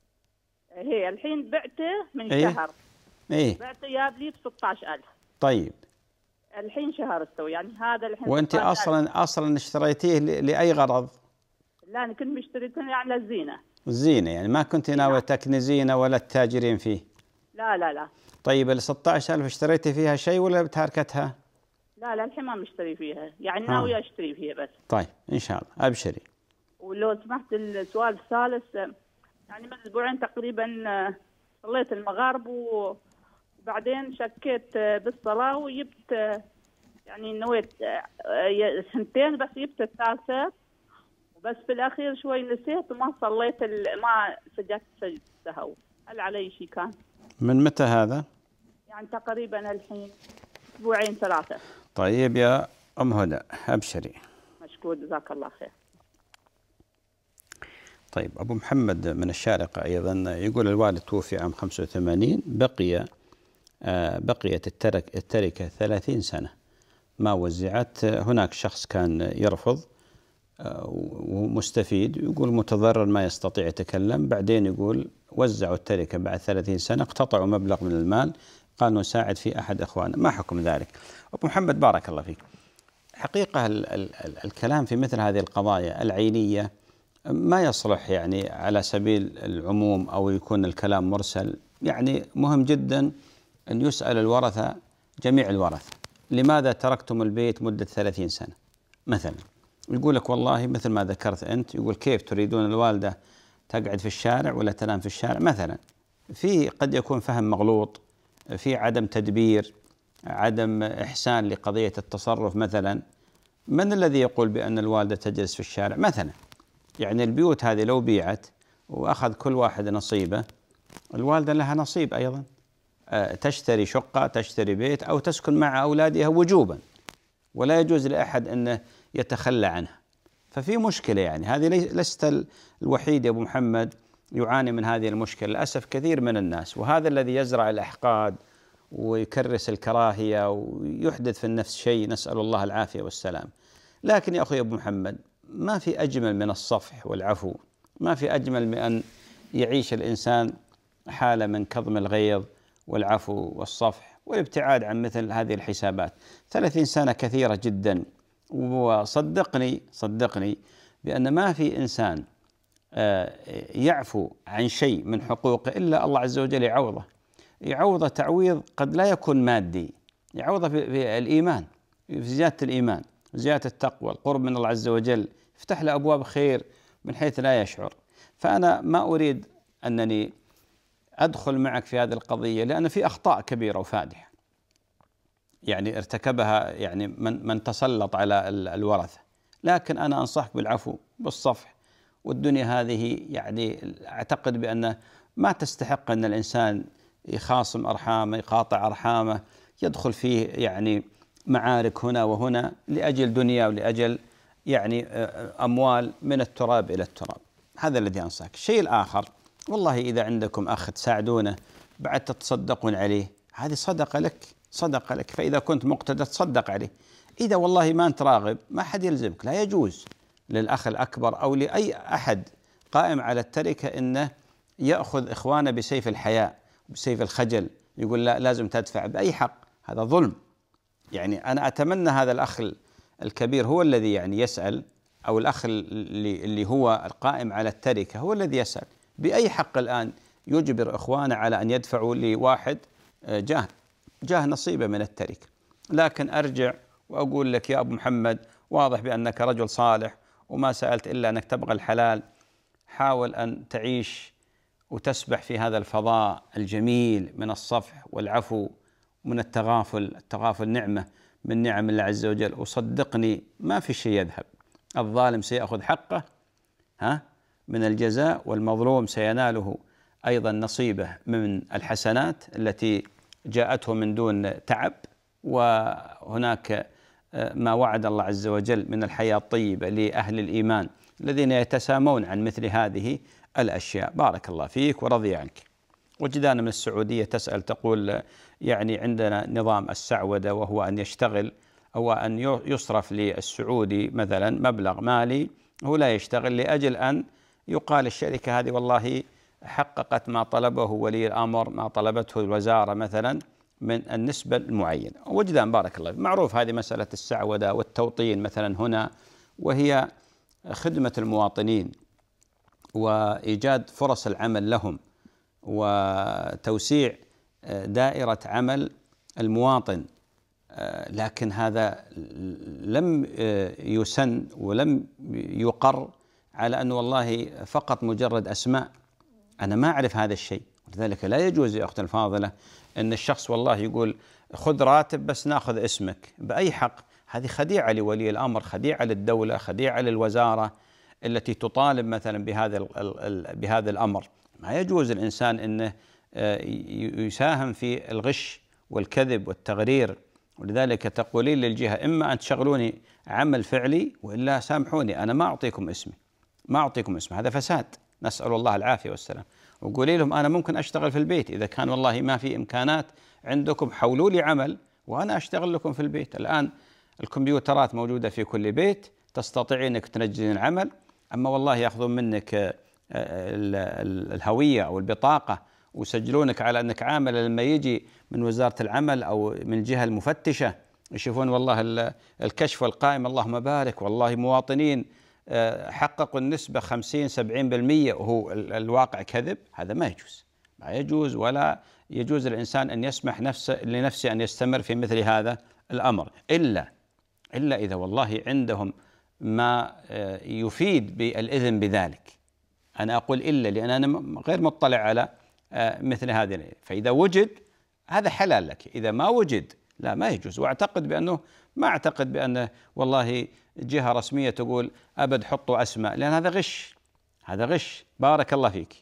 هي الحين بعته من إيه؟ شهر. إيه؟ بعته جاب لي بستة عشر ألف. طيب. الحين شهر استوى يعني هذا الحين. وأنت أصلا أصلا اشتريتيه لأي غرض؟ لا أنا كنت مشتريته يعني للزينة. الزينة يعني ما كنت ناوية تكنزين ولا تتاجرين فيه؟ لا لا لا. طيب ال ستة عشر ألف اشتريتي فيها شيء ولا تاركتها؟ لا لا الحين ما مشتري فيها، يعني ناوية أشتري فيها بس. طيب إن شاء الله أبشري. ولو سمحت السؤال الثالث، يعني من أسبوعين تقريبا صليت المغارب وبعدين شكيت بالصلاة وجبت يعني نويت سنتين بس جبت الثالثة وبس في الأخير شوي نسيت وما صليت ما سجدت سجدة السهو، هل علي شيء كان؟ من متى هذا؟ يعني تقريبا الحين أسبوعين ثلاثة. طيب يا أم هدى أبشري. مشكور جزاك الله خير. طيب أبو محمد من الشارقة أيضا يقول الوالد توفي عام خمسة وثمانين، بقي آه بقيت الترك التركة ثلاثين سنة ما وزعت. هناك شخص كان يرفض آه ومستفيد، يقول متضرر ما يستطيع يتكلم، بعدين يقول وزعوا التركة بعد ثلاثين سنة اقتطعوا مبلغ من المال، قالوا نساعد في أحد أخواننا، ما حكم ذلك؟ أبو محمد بارك الله فيك. حقيقة ال ال ال الكلام في مثل هذه القضايا العينية ما يصلح يعني على سبيل العموم أو يكون الكلام مرسل، يعني مهم جدا أن يسأل الورثة جميع الورثة لماذا تركتم البيت مدة ثلاثين سنة مثلا. يقول لك والله مثل ما ذكرت أنت، يقول كيف تريدون الوالدة تقعد في الشارع ولا تنام في الشارع مثلا. في قد يكون فهم مغلوط، في عدم تدبير، عدم إحسان لقضية التصرف مثلا. من الذي يقول بأن الوالدة تجلس في الشارع مثلا؟ يعني البيوت هذه لو بيعت وأخذ كل واحد نصيبه، الوالدة لها نصيب أيضا، تشتري شقة، تشتري بيت، أو تسكن مع أولادها وجوبا، ولا يجوز لأحد أنه يتخلى عنها. ففي مشكلة، يعني هذه لست الوحيد يا أبو محمد يعاني من هذه المشكلة، للأسف كثير من الناس، وهذا الذي يزرع الأحقاد ويكرس الكراهية ويحدث في النفس شيء، نسأل الله العافية والسلام. لكن يا أخي أبو محمد ما في أجمل من الصفح والعفو، ما في أجمل من أن يعيش الإنسان حالة من كظم الغيظ والعفو والصفح والابتعاد عن مثل هذه الحسابات. ثلاثين سنة كثيرة جدا، وصدقني صدقني بأن ما في إنسان يعفو عن شيء من حقوقه إلا الله عز وجل يعوضه، يعوضه تعويض قد لا يكون مادي، يعوضه في الإيمان، في زيادة الإيمان، زيادة التقوى، القرب من الله عز وجل، يفتح له أبواب خير من حيث لا يشعر. فأنا ما أريد أنني أدخل معك في هذه القضية، لأن في أخطاء كبيرة وفادحة يعني ارتكبها يعني من من تسلط على الورثة، لكن أنا أنصحك بالعفو بالصفح. والدنيا هذه يعني أعتقد بأن ما تستحق أن الإنسان يخاصم أرحامه، يقاطع أرحامه، يدخل فيه يعني معارك هنا وهنا لأجل دنيا ولأجل يعني أموال من التراب إلى التراب. هذا الذي أنصحك. الشيء الآخر، والله إذا عندكم أخ تساعدونه بعد تتصدقون عليه، هذه صدقة لك، صدقة لك. فإذا كنت مقتدر تصدق عليه. إذا والله ما أنت راغب ما حد يلزمك. لا يجوز للأخ الأكبر أو لأي أحد قائم على التركة إنه يأخذ إخوانه بسيف الحياء بسيف الخجل، يقول لا لازم تدفع بأي حق. هذا ظلم. يعني أنا أتمنى هذا الأخ الكبير هو الذي يعني يسأل، أو الأخ اللي, اللي هو القائم على التركة هو الذي يسأل بأي حق الآن يجبر إخوانه على أن يدفعوا لواحد جاه جاه نصيبه من التركة. لكن أرجع وأقول لك يا أبو محمد، واضح بأنك رجل صالح وما سألت إلا أنك تبغى الحلال، حاول أن تعيش وتسبح في هذا الفضاء الجميل من الصفح والعفو ومن التغافل. التغافل نعمة من نعم الله عز وجل، وصدقني ما في شيء يذهب. الظالم سيأخذ حقه ها من الجزاء، والمظلوم سيناله أيضا نصيبه من الحسنات التي جاءته من دون تعب. وهناك ما وعد الله عز وجل من الحياة الطيبة لأهل الإيمان الذين يتسامون عن مثل هذه الأشياء. بارك الله فيك ورضي عنك. وجدان من السعودية تسأل تقول يعني عندنا نظام السعودة، وهو أن يشتغل أو أن يصرف للسعودي مثلا مبلغ مالي، هو لا يشتغل لأجل أن يقال الشركة هذه والله حققت ما طلبه ولي الأمر، ما طلبته الوزارة مثلا من النسبة المعينة. وجدان بارك الله فيك. معروف هذه مسألة السعودة والتوطين مثلا هنا، وهي خدمة المواطنين وإيجاد فرص العمل لهم وتوسيع دائرة عمل المواطن. لكن هذا لم يسن ولم يقر على أنه والله فقط مجرد أسماء. أنا ما أعرف هذا الشيء، ولذلك لا يجوز يا أختي الفاضلة أن الشخص والله يقول خذ راتب بس ناخذ اسمك بأي حق. هذه خديعة لولي الأمر، خديعة للدولة، خديعة للوزارة التي تطالب مثلا بهذا بهذا الأمر. ما يجوز الإنسان أنه يساهم في الغش والكذب والتغرير. ولذلك تقولين للجهة إما أن تشغلوني عمل فعلي وإلا سامحوني أنا ما أعطيكم اسمي، ما أعطيكم اسمي. هذا فساد، نسأل الله العافية والسلام. وقولي لهم أنا ممكن أشتغل في البيت إذا كان والله ما في إمكانات عندكم، حولوا لي عمل وأنا أشتغل لكم في البيت. الآن الكمبيوترات موجودة في كل بيت، تستطيعين أنك تنجزين العمل. أما والله يأخذون منك الهوية أو البطاقة ويسجلونك على أنك عامل، لما يجي من وزارة العمل أو من الجهة المفتشة يشوفون والله الكشف والقائمة اللهم بارك والله مواطنين حققوا النسبة خمسين سبعين بالمئة وهو الواقع كذب. هذا ما يجوز، ما يجوز، ولا يجوز الإنسان أن يسمح نفسه لنفسه أن يستمر في مثل هذا الأمر، إلا إلا إذا والله عندهم ما يفيد بالإذن بذلك. أنا أقول إلا لأن أنا غير مطلع على مثل هذه. فإذا وجد هذا حلال لك، إذا ما وجد لا ما يجوز. وأعتقد بأنه ما أعتقد بأنه والله جهة رسمية تقول أبد حطوا أسماء، لأن هذا غش، هذا غش. بارك الله فيك.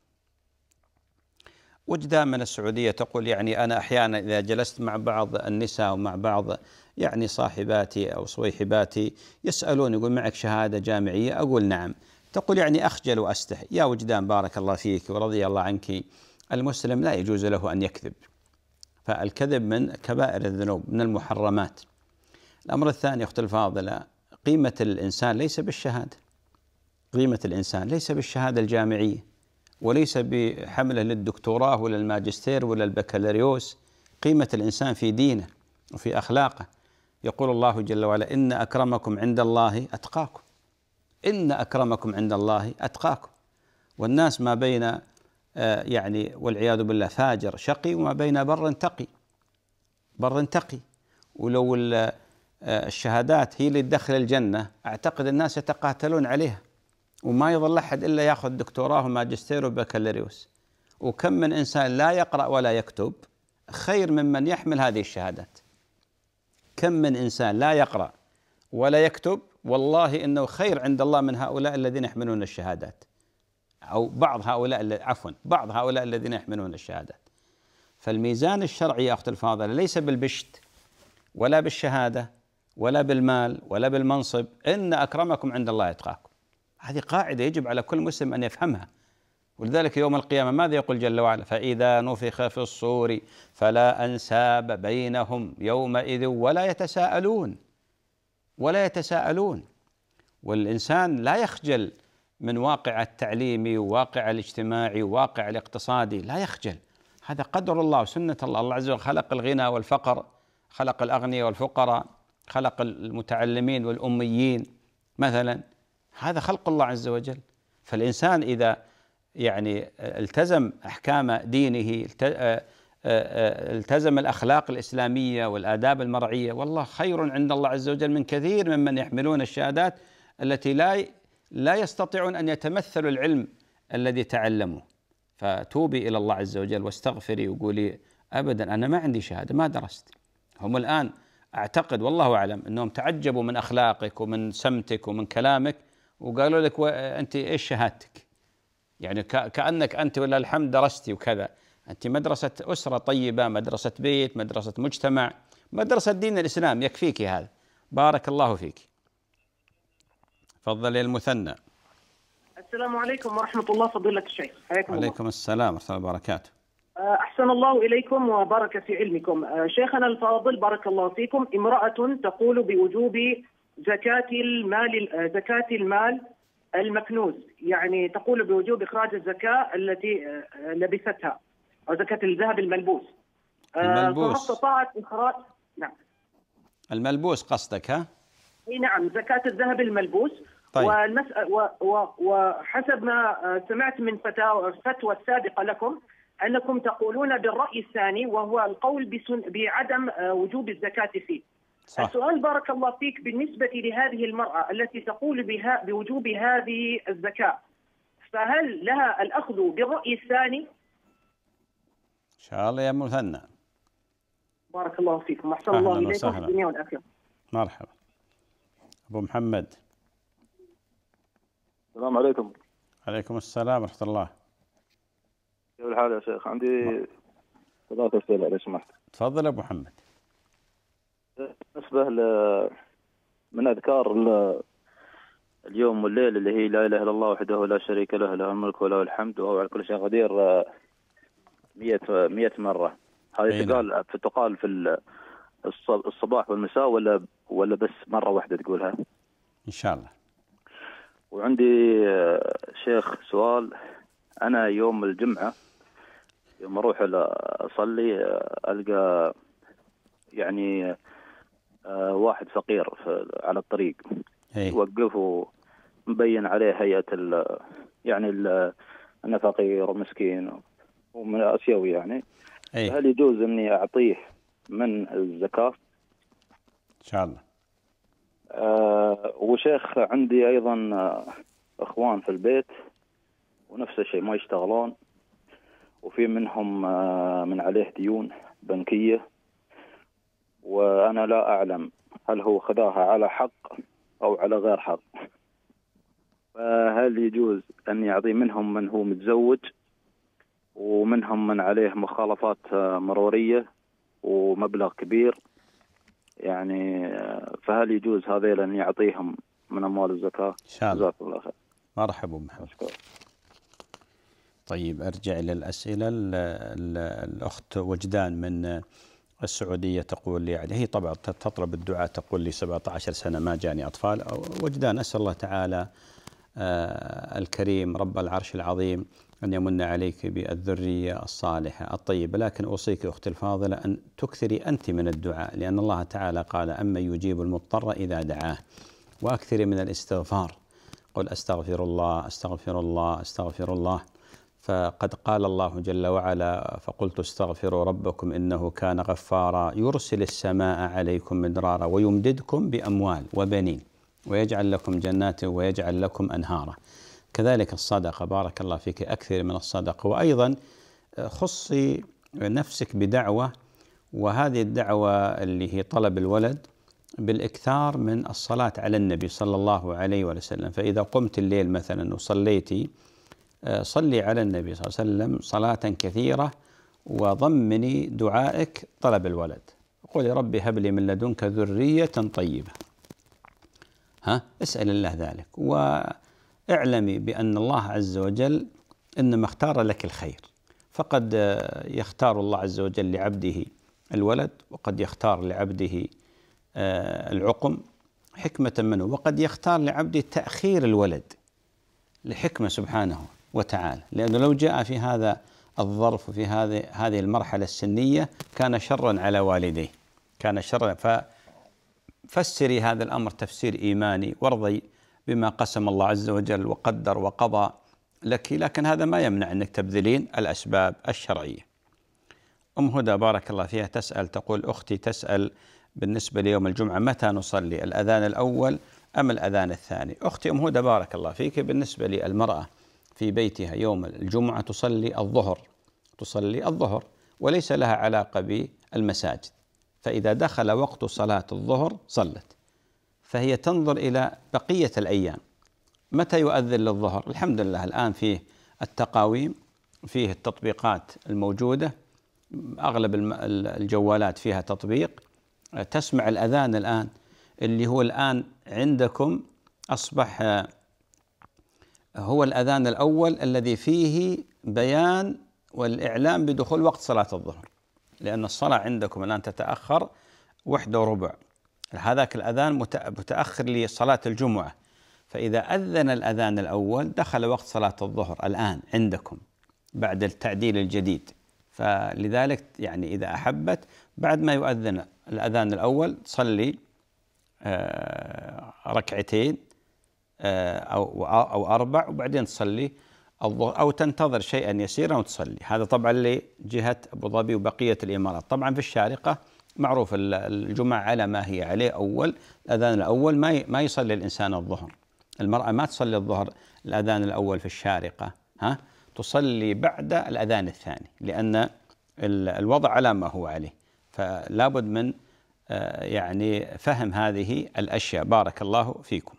وجدان من السعودية تقول يعني أنا أحيانا إذا جلست مع بعض النساء ومع بعض يعني صاحباتي أو صويحباتي يسألون يقول معك شهادة جامعية؟ أقول نعم. تقول يعني أخجل وأستحي. يا وجدان بارك الله فيك ورضي الله عنك، المسلم لا يجوز له أن يكذب، فالكذب من كبائر الذنوب من المحرمات. الأمر الثاني أختي الفاضلة، قيمة الإنسان ليس بالشهادة، قيمة الإنسان ليس بالشهادة الجامعية وليس بحمله للدكتوراه ولا الماجستير ولا البكالوريوس. قيمة الإنسان في دينه وفي أخلاقه. يقول الله جل وعلا إن أكرمكم عند الله أتقاكم، إن أكرمكم عند الله أتقاكم. والناس ما بين يعني والعياذ بالله فاجر شقي وما بين بر تقي، بر تقي. ولو الشهادات هي اللي تدخل الجنة، أعتقد الناس يتقاتلون عليها، وما يظل أحد إلا يأخذ دكتوراه وماجستير وبكالوريوس. وكم من إنسان لا يقرأ ولا يكتب خير ممن يحمل هذه الشهادات. كم من إنسان لا يقرأ ولا يكتب والله إنه خير عند الله من هؤلاء الذين يحملون الشهادات، أو بعض هؤلاء عفوا بعض هؤلاء الذين يحملون الشهادات. فالميزان الشرعي يا أخت الفاضلة ليس بالبشت ولا بالشهادة ولا بالمال ولا بالمنصب، إن أكرمكم عند الله يتقاكم. هذه قاعدة يجب على كل مسلم أن يفهمها. ولذلك يوم القيامة ماذا يقول جل وعلا؟ فإذا نفخ في الصور فلا أنساب بينهم يومئذ ولا يتساءلون ولا يتساءلون. والإنسان لا يخجل من واقع التعليمي وواقع الاجتماعي وواقع الاقتصادي، لا يخجل، هذا قدر الله وسنة الله. الله عز وجل خلق الغنى والفقر، خلق الأغنياء والفقراء، خلق المتعلمين والأميين مثلا، هذا خلق الله عز وجل. فالإنسان إذا يعني التزم أحكام دينه، التزم الأخلاق الإسلامية والآداب المرعية، والله خير عند الله عز وجل من كثير ممن يحملون الشهادات التي لا لا يستطيعون أن يتمثلوا العلم الذي تعلموا. فتوبي إلى الله عز وجل واستغفري وقولي أبدا أنا ما عندي شهادة، ما درست. هم الآن أعتقد والله أعلم أنهم تعجبوا من أخلاقك ومن سمتك ومن كلامك، وقالوا لك أنت إيش شهادتك؟ يعني كأنك أنت ولا الحمد درستي وكذا. أنت مدرسة أسرة طيبة، مدرسة بيت، مدرسة مجتمع، مدرسة دين الإسلام، يكفيك هذا. بارك الله فيك. تفضل يا المثنى. السلام عليكم ورحمة الله فضيلة الشيخ. حياكم الله. وعليكم السلام ورحمة الله وبركاته. أحسن الله إليكم وبارك في علمكم. شيخنا الفاضل بارك الله فيكم، امرأة تقول بوجوب زكاة المال زكاة المال المكنوز، يعني تقول بوجوب إخراج الزكاة التي لبستها أو زكاة الذهب الملبوس. الملبوس. فاستطاعت إخراج نعم الملبوس قصدك ها؟ اي نعم، زكاة الذهب الملبوس. طيب. والمس... و... و... وحسب ما سمعت من الفتوى السابقة لكم أنكم تقولون بالرأي الثاني، وهو القول بسن... بعدم وجوب الزكاة فيه. صح. السؤال بارك الله فيك بالنسبة لهذه المرأة التي تقول بها بوجوب هذه الزكاة، فهل لها الأخذ بالرأي الثاني؟ إن شاء الله يا مثنى. بارك الله فيكم، أحسن الله إليكم في الدنيا والآخرة. مرحبا. أبو محمد. السلام عليكم. عليكم السلام ورحمة الله. كيف الحال يا شيخ؟ عندي ثلاث أسئلة لو سمحت. تفضل أبو محمد. بالنسبة ل من أذكار اليوم والليل اللي هي لا إله إلا الله وحده لا شريك له، له الملك وله الحمد وهو على كل شيء قدير، مئة مئة مرة. هذه تقال في تقال في الصباح والمساء ولا ولا بس مرة واحدة تقولها؟ إن شاء الله. وعندي شيخ سؤال، أنا يوم الجمعة يوم أروح أصلي ألقى يعني واحد فقير على الطريق يوقفه مبين عليه هيئة ال يعني ال أنا فقير ومسكين ومن آسيوي يعني. أي. هل يجوز إني أعطيه من الزكاة؟ إن شاء الله. آه وشيخ عندي أيضا أخوان في البيت ونفس الشيء ما يشتغلون، وفي منهم آه من عليه ديون بنكية، وأنا لا أعلم هل هو خذاها على حق أو على غير حق. فهل يجوز أن يعطي منهم من هو متزوج ومنهم من عليه مخالفات مرورية ومبلغ كبير يعني، فهل يجوز هذيل أن يعطيهم من أموال الزكاة؟ إن شاء الله. جزاك الله خير. مرحبا محمد. طيب أرجع إلى الأسئلة. الأخت وجدان من السعودية تقول لي يعني هي طبعا تطلب الدعاء، تقول لي سبعة عشر سنة ما جاني أطفال. وجدان أسأل الله تعالى آه الكريم رب العرش العظيم أن يمن عليك بالذرية الصالحة الطيبة، لكن أوصيك أختي الفاضلة أن تكثري أنت من الدعاء، لأن الله تعالى قال أما يجيب المضطر إذا دعاه، وأكثري من الاستغفار. قل أستغفر الله أستغفر الله أستغفر الله. فقد قال الله جل وعلا: فقلت استغفروا ربكم إنه كان غفارا يرسل السماء عليكم مدرارا ويمددكم بأموال وبنين ويجعل لكم جنات ويجعل لكم أنهارا. كذلك الصدقة، بارك الله فيك، أكثر من الصدقة. وأيضا خصي نفسك بدعوة، وهذه الدعوة اللي هي طلب الولد، بالإكثار من الصلاة على النبي صلى الله عليه وسلم. فإذا قمت الليل مثلا وصليتي، صلي على النبي صلى الله عليه وسلم صلاة كثيرة، وضمني دعائك طلب الولد. قولي: ربي هب لي من لدنك ذرية طيبة. ها اسأل الله ذلك، واعلمي بأن الله عز وجل إنما اختار لك الخير. فقد يختار الله عز وجل لعبده الولد، وقد يختار لعبده العقم حكمة منه، وقد يختار لعبده تأخير الولد لحكمة سبحانه وتعالى، لأنه لو جاء في هذا الظرف وفي هذه هذه المرحلة السنية كان شرا على والديه، كان شرا. ففسري هذا الأمر تفسير إيماني، وارضي بما قسم الله عز وجل وقدر وقضى لك، لكن هذا ما يمنع أنك تبذلين الأسباب الشرعية. أم هدى بارك الله فيها تسأل، تقول: أختي تسأل بالنسبة ليوم الجمعة متى نصلي، الأذان الأول أم الأذان الثاني؟ أختي أم هدى بارك الله فيك، بالنسبة للمرأة في بيتها يوم الجمعة تصلي الظهر، تصلي الظهر وليس لها علاقة بالمساجد، فإذا دخل وقت صلاة الظهر صلت، فهي تنظر إلى بقية الأيام متى يؤذن للظهر. الحمد لله الآن فيه التقاويم، فيه التطبيقات الموجودة، أغلب الجوالات فيها تطبيق تسمع الأذان الآن، اللي هو الآن عندكم أصبح هو الأذان الأول الذي فيه بيان والإعلام بدخول وقت صلاة الظهر، لأن الصلاة عندكم الآن تتأخر واحدة وربع، هذاك الأذان متأخر لصلاة الجمعة، فإذا أذن الأذان الأول دخل وقت صلاة الظهر الآن عندكم بعد التعديل الجديد. فلذلك يعني إذا أحبت بعد ما يؤذن الأذان الأول تصلي ركعتين أو أو أربع، وبعدين تصلي الظهر، أو تنتظر شيئا يسيرا وتصلي. هذا طبعا لجهة أبو ظبي وبقية الإمارات. طبعا في الشارقة معروف الجمعة على ما هي عليه أول، الأذان الأول ما ما يصلي الإنسان الظهر، المرأة ما تصلي الظهر الأذان الأول في الشارقة، ها تصلي بعد الأذان الثاني، لأن الوضع على ما هو عليه، فلا بد من يعني فهم هذه الأشياء. بارك الله فيكم.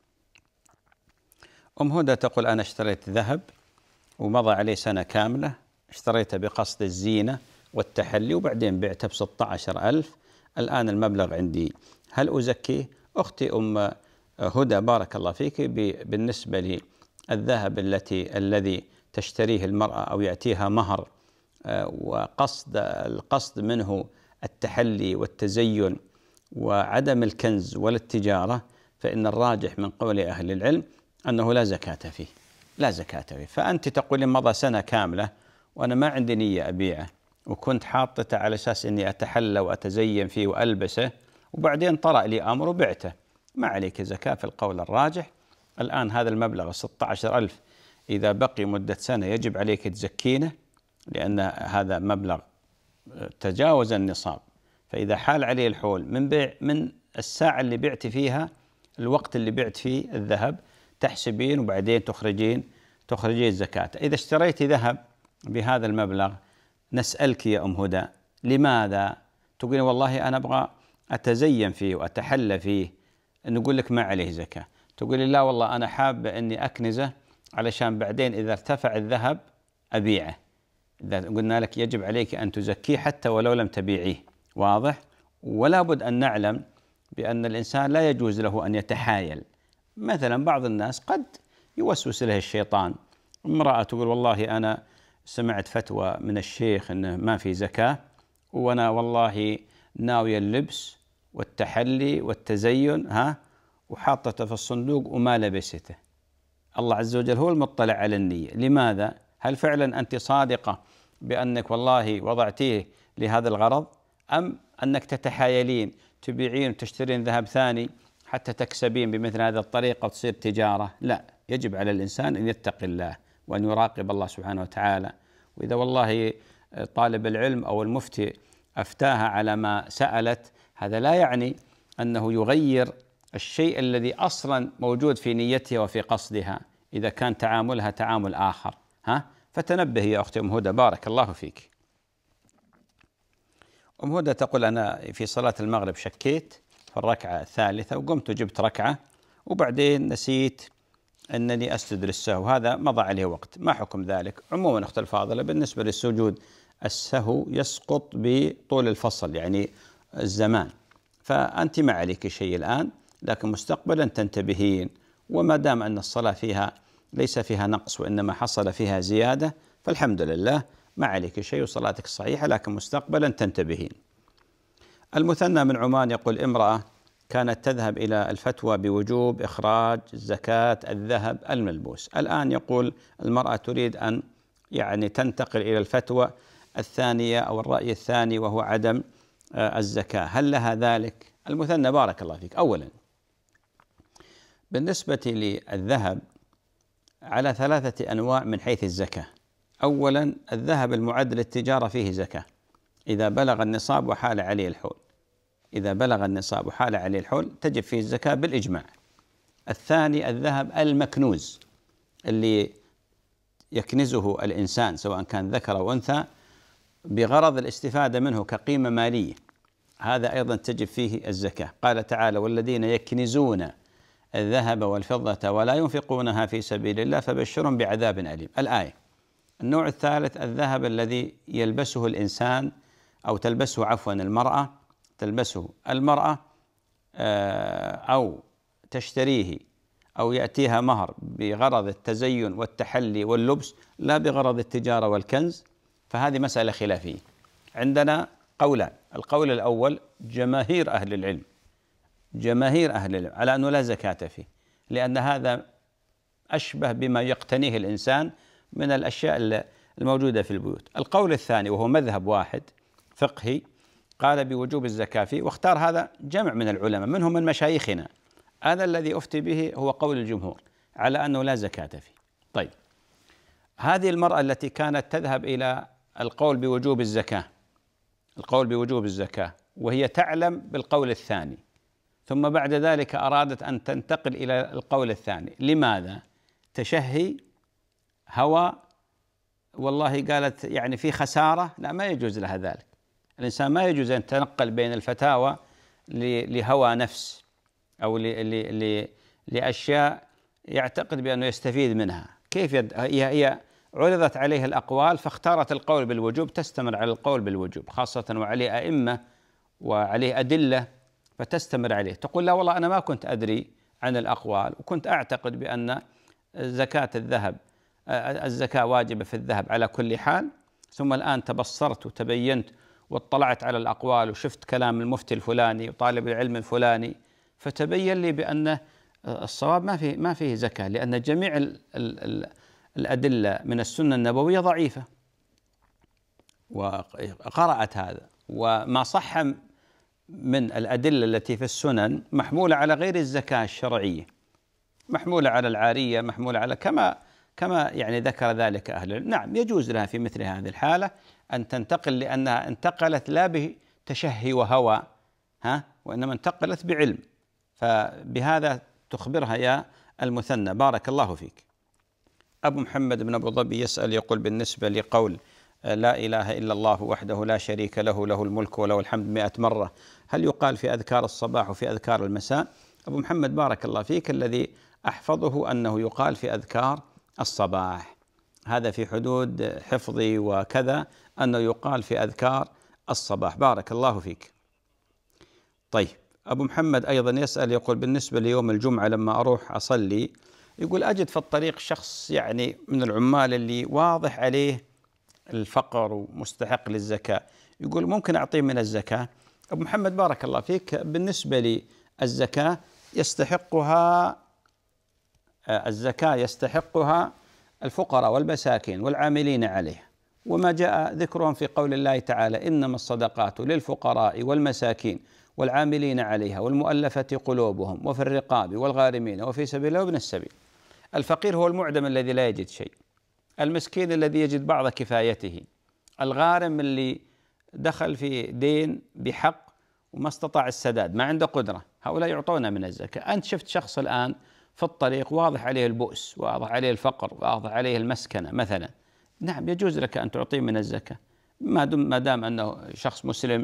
أم هدى تقول: أنا اشتريت ذهب ومضى عليه سنة كاملة، اشتريته بقصد الزينة والتحلي وبعدين بعته بستة عشر ألف، الآن المبلغ عندي، هل أزكيه؟ أختي أم هدى بارك الله فيك، بالنسبة للذهب التي الذي تشتريه المرأة أو يأتيها مهر وقصد القصد منه التحلي والتزين وعدم الكنز ولا التجارة، فإن الراجح من قول أهل العلم أنه لا زكاة فيه، لا زكاة فيه. فأنت تقولين مضى سنة كاملة وأنا ما عندي نية أبيعه، وكنت حاطته على أساس أني أتحلى وأتزين فيه وألبسه، وبعدين طرأ لي أمر وبعته، ما عليك زكاة في القول الراجح. الآن هذا المبلغ ستة عشر ألف إذا بقي مدة سنة يجب عليك تزكينه، لأن هذا مبلغ تجاوز النصاب، فإذا حال عليه الحول من بيع من الساعة اللي بعت فيها الوقت اللي بعت فيه الذهب تحسبين وبعدين تخرجين تخرجين زكاة. إذا اشتريت ذهب بهذا المبلغ نسألك يا أم هدى لماذا؟ تقولين والله أنا أبغى أتزين فيه وأتحلى فيه، نقول لك ما عليه زكاة. تقولي لا والله أنا حابة أني أكنزه علشان بعدين إذا ارتفع الذهب أبيعه، إذا قلنا لك يجب عليك أن تزكيه حتى ولو لم تبيعيه. واضح؟ ولا بد أن نعلم بأن الإنسان لا يجوز له أن يتحايل. مثلا بعض الناس قد يوسوس له الشيطان، امرأة تقول والله أنا سمعت فتوى من الشيخ أنه ما في زكاة، وأنا والله ناوية اللبس والتحلي والتزين ها وحاطته في الصندوق وما لبسته. الله عز وجل هو المطلع على النية. لماذا؟ هل فعلا أنت صادقة بأنك والله وضعتيه لهذا الغرض، أم أنك تتحايلين تبيعين وتشترين ذهب ثاني حتى تكسبين بمثل هذه الطريقة وتصير تجارة؟ لا، يجب على الإنسان أن يتقي الله وأن يراقب الله سبحانه وتعالى. وإذا والله طالب العلم أو المفتي أفتاها على ما سألت، هذا لا يعني أنه يغير الشيء الذي أصلا موجود في نيتها وفي قصدها إذا كان تعاملها تعامل آخر. ها فتنبه يا أختي أم هدى، بارك الله فيك. أم هدى تقول أنا في صلاة المغرب شكيت في الركعة الثالثة وقمت وجبت ركعة وبعدين نسيت أنني أسجد للسهو، هذا مضى عليه وقت، ما حكم ذلك؟ عموما أخت الفاضلة بالنسبة للسجود السهو يسقط بطول الفصل يعني الزمان، فأنت ما عليك شيء الآن، لكن مستقبلا تنتبهين، وما دام أن الصلاة فيها ليس فيها نقص وإنما حصل فيها زيادة فالحمد لله ما عليك شيء وصلاتك صحيحة، لكن مستقبلا تنتبهين. المثنى من عمان يقول امرأة كانت تذهب إلى الفتوى بوجوب إخراج زكاة الذهب الملبوس، الآن يقول المرأة تريد أن يعني تنتقل إلى الفتوى الثانية أو الرأي الثاني وهو عدم الزكاة، هل لها ذلك؟ المثنى بارك الله فيك، أولا بالنسبة للذهب على ثلاثة أنواع من حيث الزكاة. أولا الذهب المعد للتجارة فيه زكاة إذا بلغ النصاب وحال عليه الحول، إذا بلغ النصاب وحال عليه الحول تجب فيه الزكاة بالإجماع. الثاني الذهب المكنوز اللي يكنزه الإنسان سواء كان ذكر أو أنثى بغرض الاستفادة منه كقيمة مالية، هذا أيضا تجب فيه الزكاة. قال تعالى والذين يكنزون الذهب والفضة ولا ينفقونها في سبيل الله فبشرهم بعذاب أليم، الآية. النوع الثالث الذهب الذي يلبسه الإنسان أو تلبسه عفوا المرأة تلبسه المرأة أو تشتريه أو يأتيها مهر بغرض التزين والتحلي واللبس لا بغرض التجارة والكنز، فهذه مسألة خلافية. عندنا قولان، القول الأول جماهير أهل العلم جماهير أهل العلم على أنه لا زكاة فيه، لأن هذا أشبه بما يقتنيه الإنسان من الأشياء الموجودة في البيوت. القول الثاني وهو مذهب واحد فقهي قال بوجوب الزكاة فيه، واختار هذا جمع من العلماء منهم من مشايخنا، هذا الذي أفتي به هو قول الجمهور على أنه لا زكاة فيه. طيب هذه المرأة التي كانت تذهب إلى القول بوجوب الزكاة القول بوجوب الزكاة وهي تعلم بالقول الثاني، ثم بعد ذلك أرادت أن تنتقل إلى القول الثاني، لماذا؟ تشهي، هوى، والله قالت يعني في خسارة، لا ما يجوز لها ذلك. الإنسان ما يجوز أن يتنقل بين الفتاوى لهوى نفس أو لأشياء يعتقد بأنه يستفيد منها. كيف يد... هي هي عرضت عليه الأقوال فاختارت القول بالوجوب، تستمر على القول بالوجوب، خاصة وعليه أئمة وعليه أدلة فتستمر عليه. تقول لا والله أنا ما كنت أدري عن الأقوال وكنت أعتقد بأن زكاة الذهب الزكاة واجبة في الذهب على كل حال، ثم الآن تبصرت وتبينت واطلعت على الأقوال وشفت كلام المفتي الفلاني وطالب العلم الفلاني فتبين لي بأن الصواب ما فيه ما فيه زكاة، لأن جميع ال ال ال الأدلة من السنة النبوية ضعيفة، وقرأت هذا، وما صح من الأدلة التي في السنن محمولة على غير الزكاة الشرعية، محمولة على العارية، محمولة على كما كما يعني ذكر ذلك أهل العلم. نعم يجوز لها في مثل هذه الحالة أن تنتقل، لأنها انتقلت لا بتشهي وهوى ها وإنما انتقلت بعلم، فبهذا تخبرها يا المثنى، بارك الله فيك. أبو محمد بن أبو ظبي يسأل يقول بالنسبة لقول لا إله إلا الله وحده لا شريك له له الملك وله الحمد مئة مرة، هل يقال في أذكار الصباح وفي أذكار المساء؟ أبو محمد بارك الله فيك، الذي أحفظه أنه يقال في أذكار الصباح، هذا في حدود حفظي وكذا أنه يقال في أذكار الصباح، بارك الله فيك. طيب أبو محمد أيضا يسأل يقول بالنسبة ليوم الجمعة لما أروح أصلي، يقول أجد في الطريق شخص يعني من العمال اللي واضح عليه الفقر ومستحق للزكاة، يقول ممكن أعطيه من الزكاة؟ أبو محمد بارك الله فيك، بالنسبة للزكاة يستحقها الزكاة يستحقها الفقراء والمساكين والعاملين عليها، وما جاء ذكرهم في قول الله تعالى إنما الصدقات للفقراء والمساكين والعاملين عليها والمؤلفة قلوبهم وفي الرقاب والغارمين وفي سبيل الله وابن السبيل. الفقير هو المعدم الذي لا يجد شيء، المسكين الذي يجد بعض كفايته، الغارم اللي دخل في دين بحق وما استطاع السداد، ما عنده قدرة، هؤلاء يعطون من الزكاة. أنت شفت شخص الآن في الطريق واضح عليه البؤس، واضح عليه الفقر، واضح عليه المسكنة مثلا، نعم يجوز لك أن تعطيه من الزكاة ما دام ما دام أنه شخص مسلم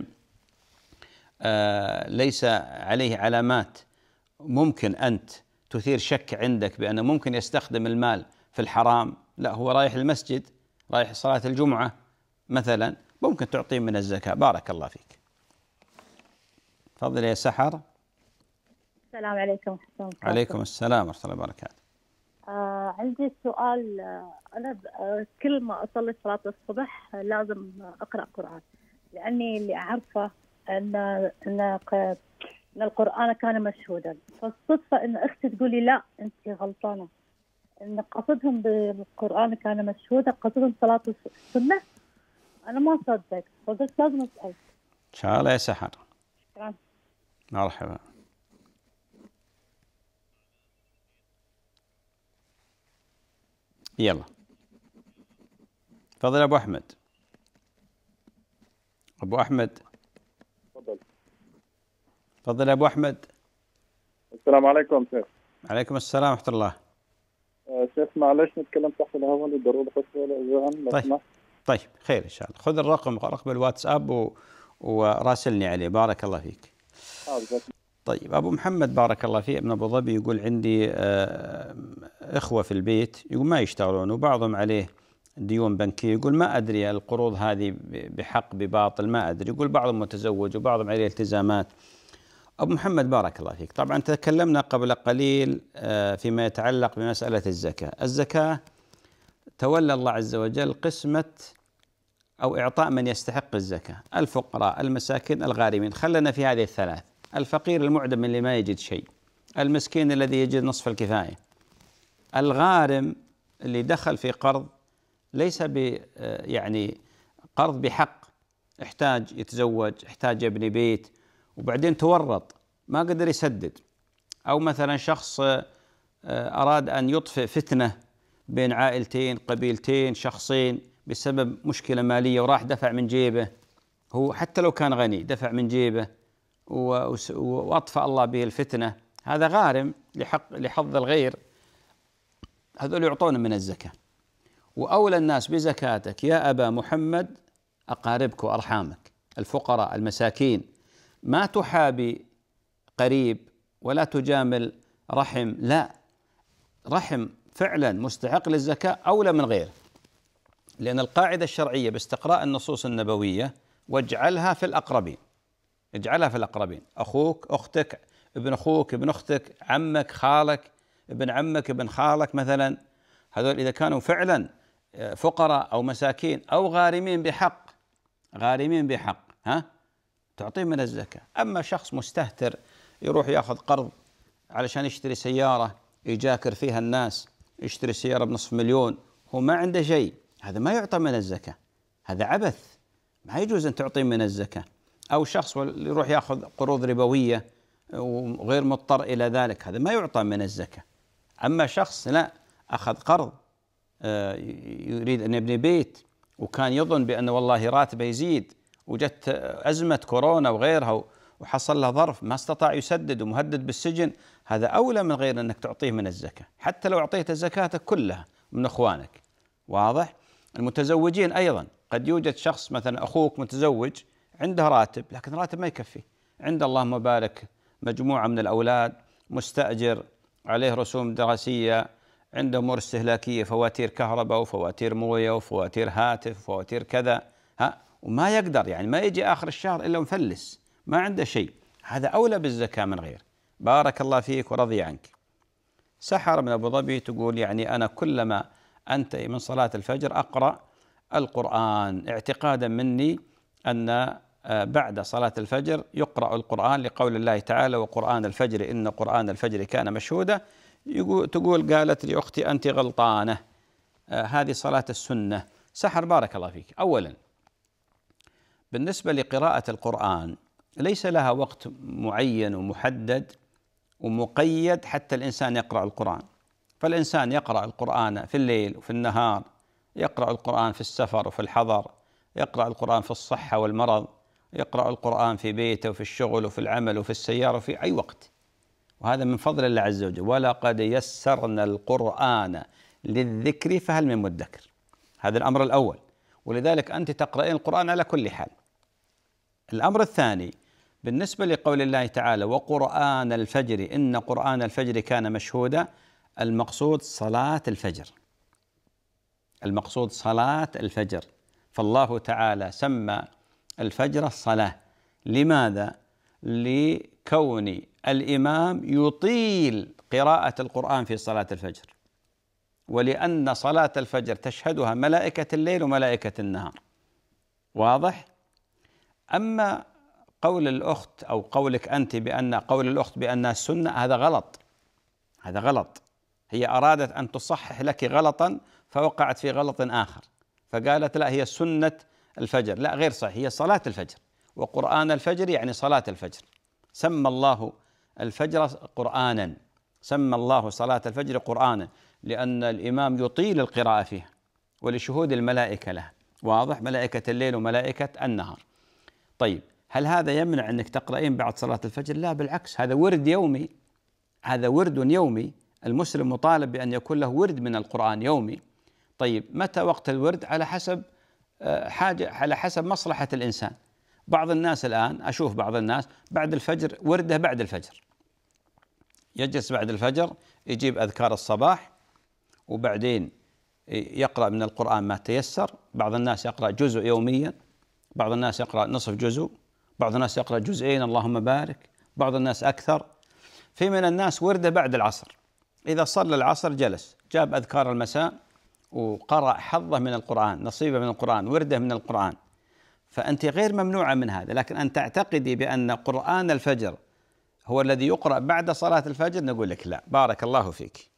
آه ليس عليه علامات ممكن أنت تثير شك عندك بأنه ممكن يستخدم المال في الحرام، لا هو رايح المسجد، رايح صلاة الجمعة مثلا، ممكن تعطيه من الزكاة. بارك الله فيك. تفضل يا سحر. السلام عليكم. عليكم السلام ورحمة الله وبركاته. آه عندي سؤال. آه أنا آه كل ما أصلي صلاة الصبح آه لازم أقرأ قرآن، لأني اللي أعرفه أن أن أن القرآن كان مشهودا، فالصدفة أن أختي تقول لي لا أنت غلطانة، أن قصدهم بالقرآن كان مشهودا قصدهم صلاة السنة. أنا ما صدقت فقلت لازم أسأل. إن شاء الله يا سحر. شكرا. مرحبا. يلا تفضل أبو أحمد. أبو أحمد تفضل. تفضل يا أبو أحمد. السلام عليكم شيخ. عليكم السلام ورحمة الله. آه شيخ معلش نتكلم تحت الهواء لضرورة خصوصا. طيب طيب خير إن شاء الله. خذ الرقم رقم الواتساب و... وراسلني عليه. بارك الله فيك. طيب أبو محمد بارك الله فيه ابن أبو ظبي يقول عندي إخوة في البيت يقول ما يشتغلون وبعضهم عليه ديون بنكية، يقول ما أدري القروض هذه بحق بباطل ما أدري، يقول بعضهم متزوج وبعضهم عليه التزامات. أبو محمد بارك الله فيك، طبعا تكلمنا قبل قليل فيما يتعلق بمسألة الزكاة. الزكاة تولى الله عز وجل قسمة أو إعطاء من يستحق الزكاة، الفقراء المساكين الغارمين. خلنا في هذه الثلاث: الفقير المعدم اللي ما يجد شيء، المسكين الذي يجد نصف الكفاية، الغارم اللي دخل في قرض ليس ب يعني قرض بحق، احتاج يتزوج، احتاج يبني بيت وبعدين تورط ما قدر يسدد، أو مثلا شخص أراد أن يطفئ فتنة بين عائلتين قبيلتين شخصين بسبب مشكلة مالية وراح دفع من جيبه، هو حتى لو كان غني دفع من جيبه وأطفأ الله به الفتنة، هذا غارم لحق لحظ الغير، هذول يعطون من الزكاة. وأولى الناس بزكاتك يا أبا محمد أقاربك وأرحامك، الفقراء المساكين، ما تحابي قريب ولا تجامل رحم، لا، رحم فعلا مستحق للزكاة أولى من غيره، لأن القاعدة الشرعية باستقراء النصوص النبوية واجعلها في الأقربين، اجعلها في الأقربين، أخوك أختك ابن أخوك ابن أختك عمك خالك ابن عمك ابن خالك مثلا، هذول إذا كانوا فعلا فقراء أو مساكين أو غارمين بحق، غارمين بحق ها تعطيه من الزكاة. أما شخص مستهتر يروح يأخذ قرض علشان يشتري سيارة يجاكر فيها الناس، يشتري سيارة بنصف مليون هو ما عنده شيء، هذا ما يعطى من الزكاة، هذا عبث، ما يجوز أن تعطيه من الزكاة. أو شخص يروح يأخذ قروض ربوية وغير مضطر إلى ذلك، هذا ما يعطى من الزكاة. أما شخص لا أخذ قرض يريد أن يبني بيت وكان يظن بأن والله راتبه يزيد وجت أزمة كورونا وغيرها وحصل له ظرف ما استطاع يسدد ومهدد بالسجن، هذا أولى من غير أنك تعطيه من الزكاة، حتى لو أعطيت زكاتك كلها من أخوانك. واضح؟ المتزوجين أيضا قد يوجد شخص مثلا أخوك متزوج عنده راتب لكن راتب ما يكفي، عنده اللهم بارك مجموعة من الأولاد، مستأجر، عليه رسوم دراسية، عنده أمور استهلاكية، فواتير كهرباء وفواتير موية وفواتير هاتف وفواتير كذا، ها وما يقدر يعني ما يجي آخر الشهر إلا مفلس ما عنده شيء، هذا أولى بالزكاة من غير. بارك الله فيك ورضي عنك. سحر من أبو ظبي تقول يعني أنا كلما أنتهي من صلاة الفجر أقرأ القرآن اعتقادا مني أن بعد صلاة الفجر يقرأ القرآن لقول الله تعالى وقرآن الفجر إن قرآن الفجر كان مشهودا. تقول قالت لي أختي أنت غلطانة، هذه صلاة السنة. سحر بارك الله فيك، أولا بالنسبة لقراءة القرآن ليس لها وقت معين ومحدد ومقيد حتى الإنسان يقرأ القرآن، فالإنسان يقرأ القرآن في الليل وفي النهار يقرأ القرآن في السفر وفي الحضر، يقرأ القرآن في الصحة والمرض، يقرأ القرآن في بيته وفي الشغل وفي العمل وفي السيارة وفي أي وقت، وهذا من فضل الله عز وجل. ولقد يسرنا القرآن للذكر فهل من مدكر. هذا الأمر الأول، ولذلك أنت تقرأين القرآن على كل حال. الأمر الثاني بالنسبة لقول الله تعالى وقرآن الفجر إن قرآن الفجر كان مشهودا، المقصود صلاة الفجر، المقصود صلاة الفجر. فالله تعالى سمى الفجر الصلاة. لماذا؟ لكون الإمام يطيل قراءة القرآن في صلاة الفجر، ولأن صلاة الفجر تشهدها ملائكة الليل وملائكة النهار. واضح؟ أما قول الأخت أو قولك أنت بأن قول الأخت بأنها السنة، هذا غلط، هذا غلط. هي أرادت أن تصحح لك غلطا فوقعت في غلط آخر، فقالت لا هي سنة الفجر. لا، غير صحيح، هي صلاة الفجر، وقرآن الفجر يعني صلاة الفجر. سمى الله الفجر قرآنا، سمى الله صلاة الفجر قرآنا لأن الإمام يطيل القراءة فيها ولشهود الملائكة له. واضح؟ ملائكة الليل وملائكة النهار. طيب، هل هذا يمنع أنك تقرأين بعد صلاة الفجر؟ لا، بالعكس، هذا ورد يومي، هذا ورد يومي. المسلم مطالب بأن يكون له ورد من القرآن يومي. طيب، متى وقت الورد؟ على حسب حاجة، على حسب مصلحة الإنسان. بعض الناس الآن أشوف بعض الناس بعد الفجر ورده بعد الفجر، يجلس بعد الفجر يجيب أذكار الصباح وبعدين يقرأ من القرآن ما تيسر. بعض الناس يقرأ جزء يوميا، بعض الناس يقرأ نصف جزء، بعض الناس يقرأ جزئين اللهم بارك، بعض الناس أكثر. في من الناس ورده بعد العصر، إذا صلى العصر جلس جاب أذكار المساء وقرأ حظه من القرآن، نصيبه من القرآن، ورده من القرآن. فأنت غير ممنوعة من هذا، لكن أن تعتقدي بأن قرآن الفجر هو الذي يقرأ بعد صلاة الفجر، نقول لك لا، بارك الله فيك.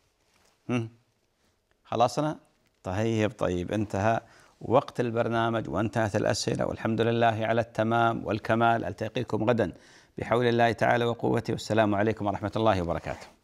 خلاصنا؟ طيب طيب، انتهى وقت البرنامج وانتهت الأسئلة، والحمد لله على التمام والكمال. ألتقيكم غدا بحول الله تعالى وقوته، والسلام عليكم ورحمة الله وبركاته.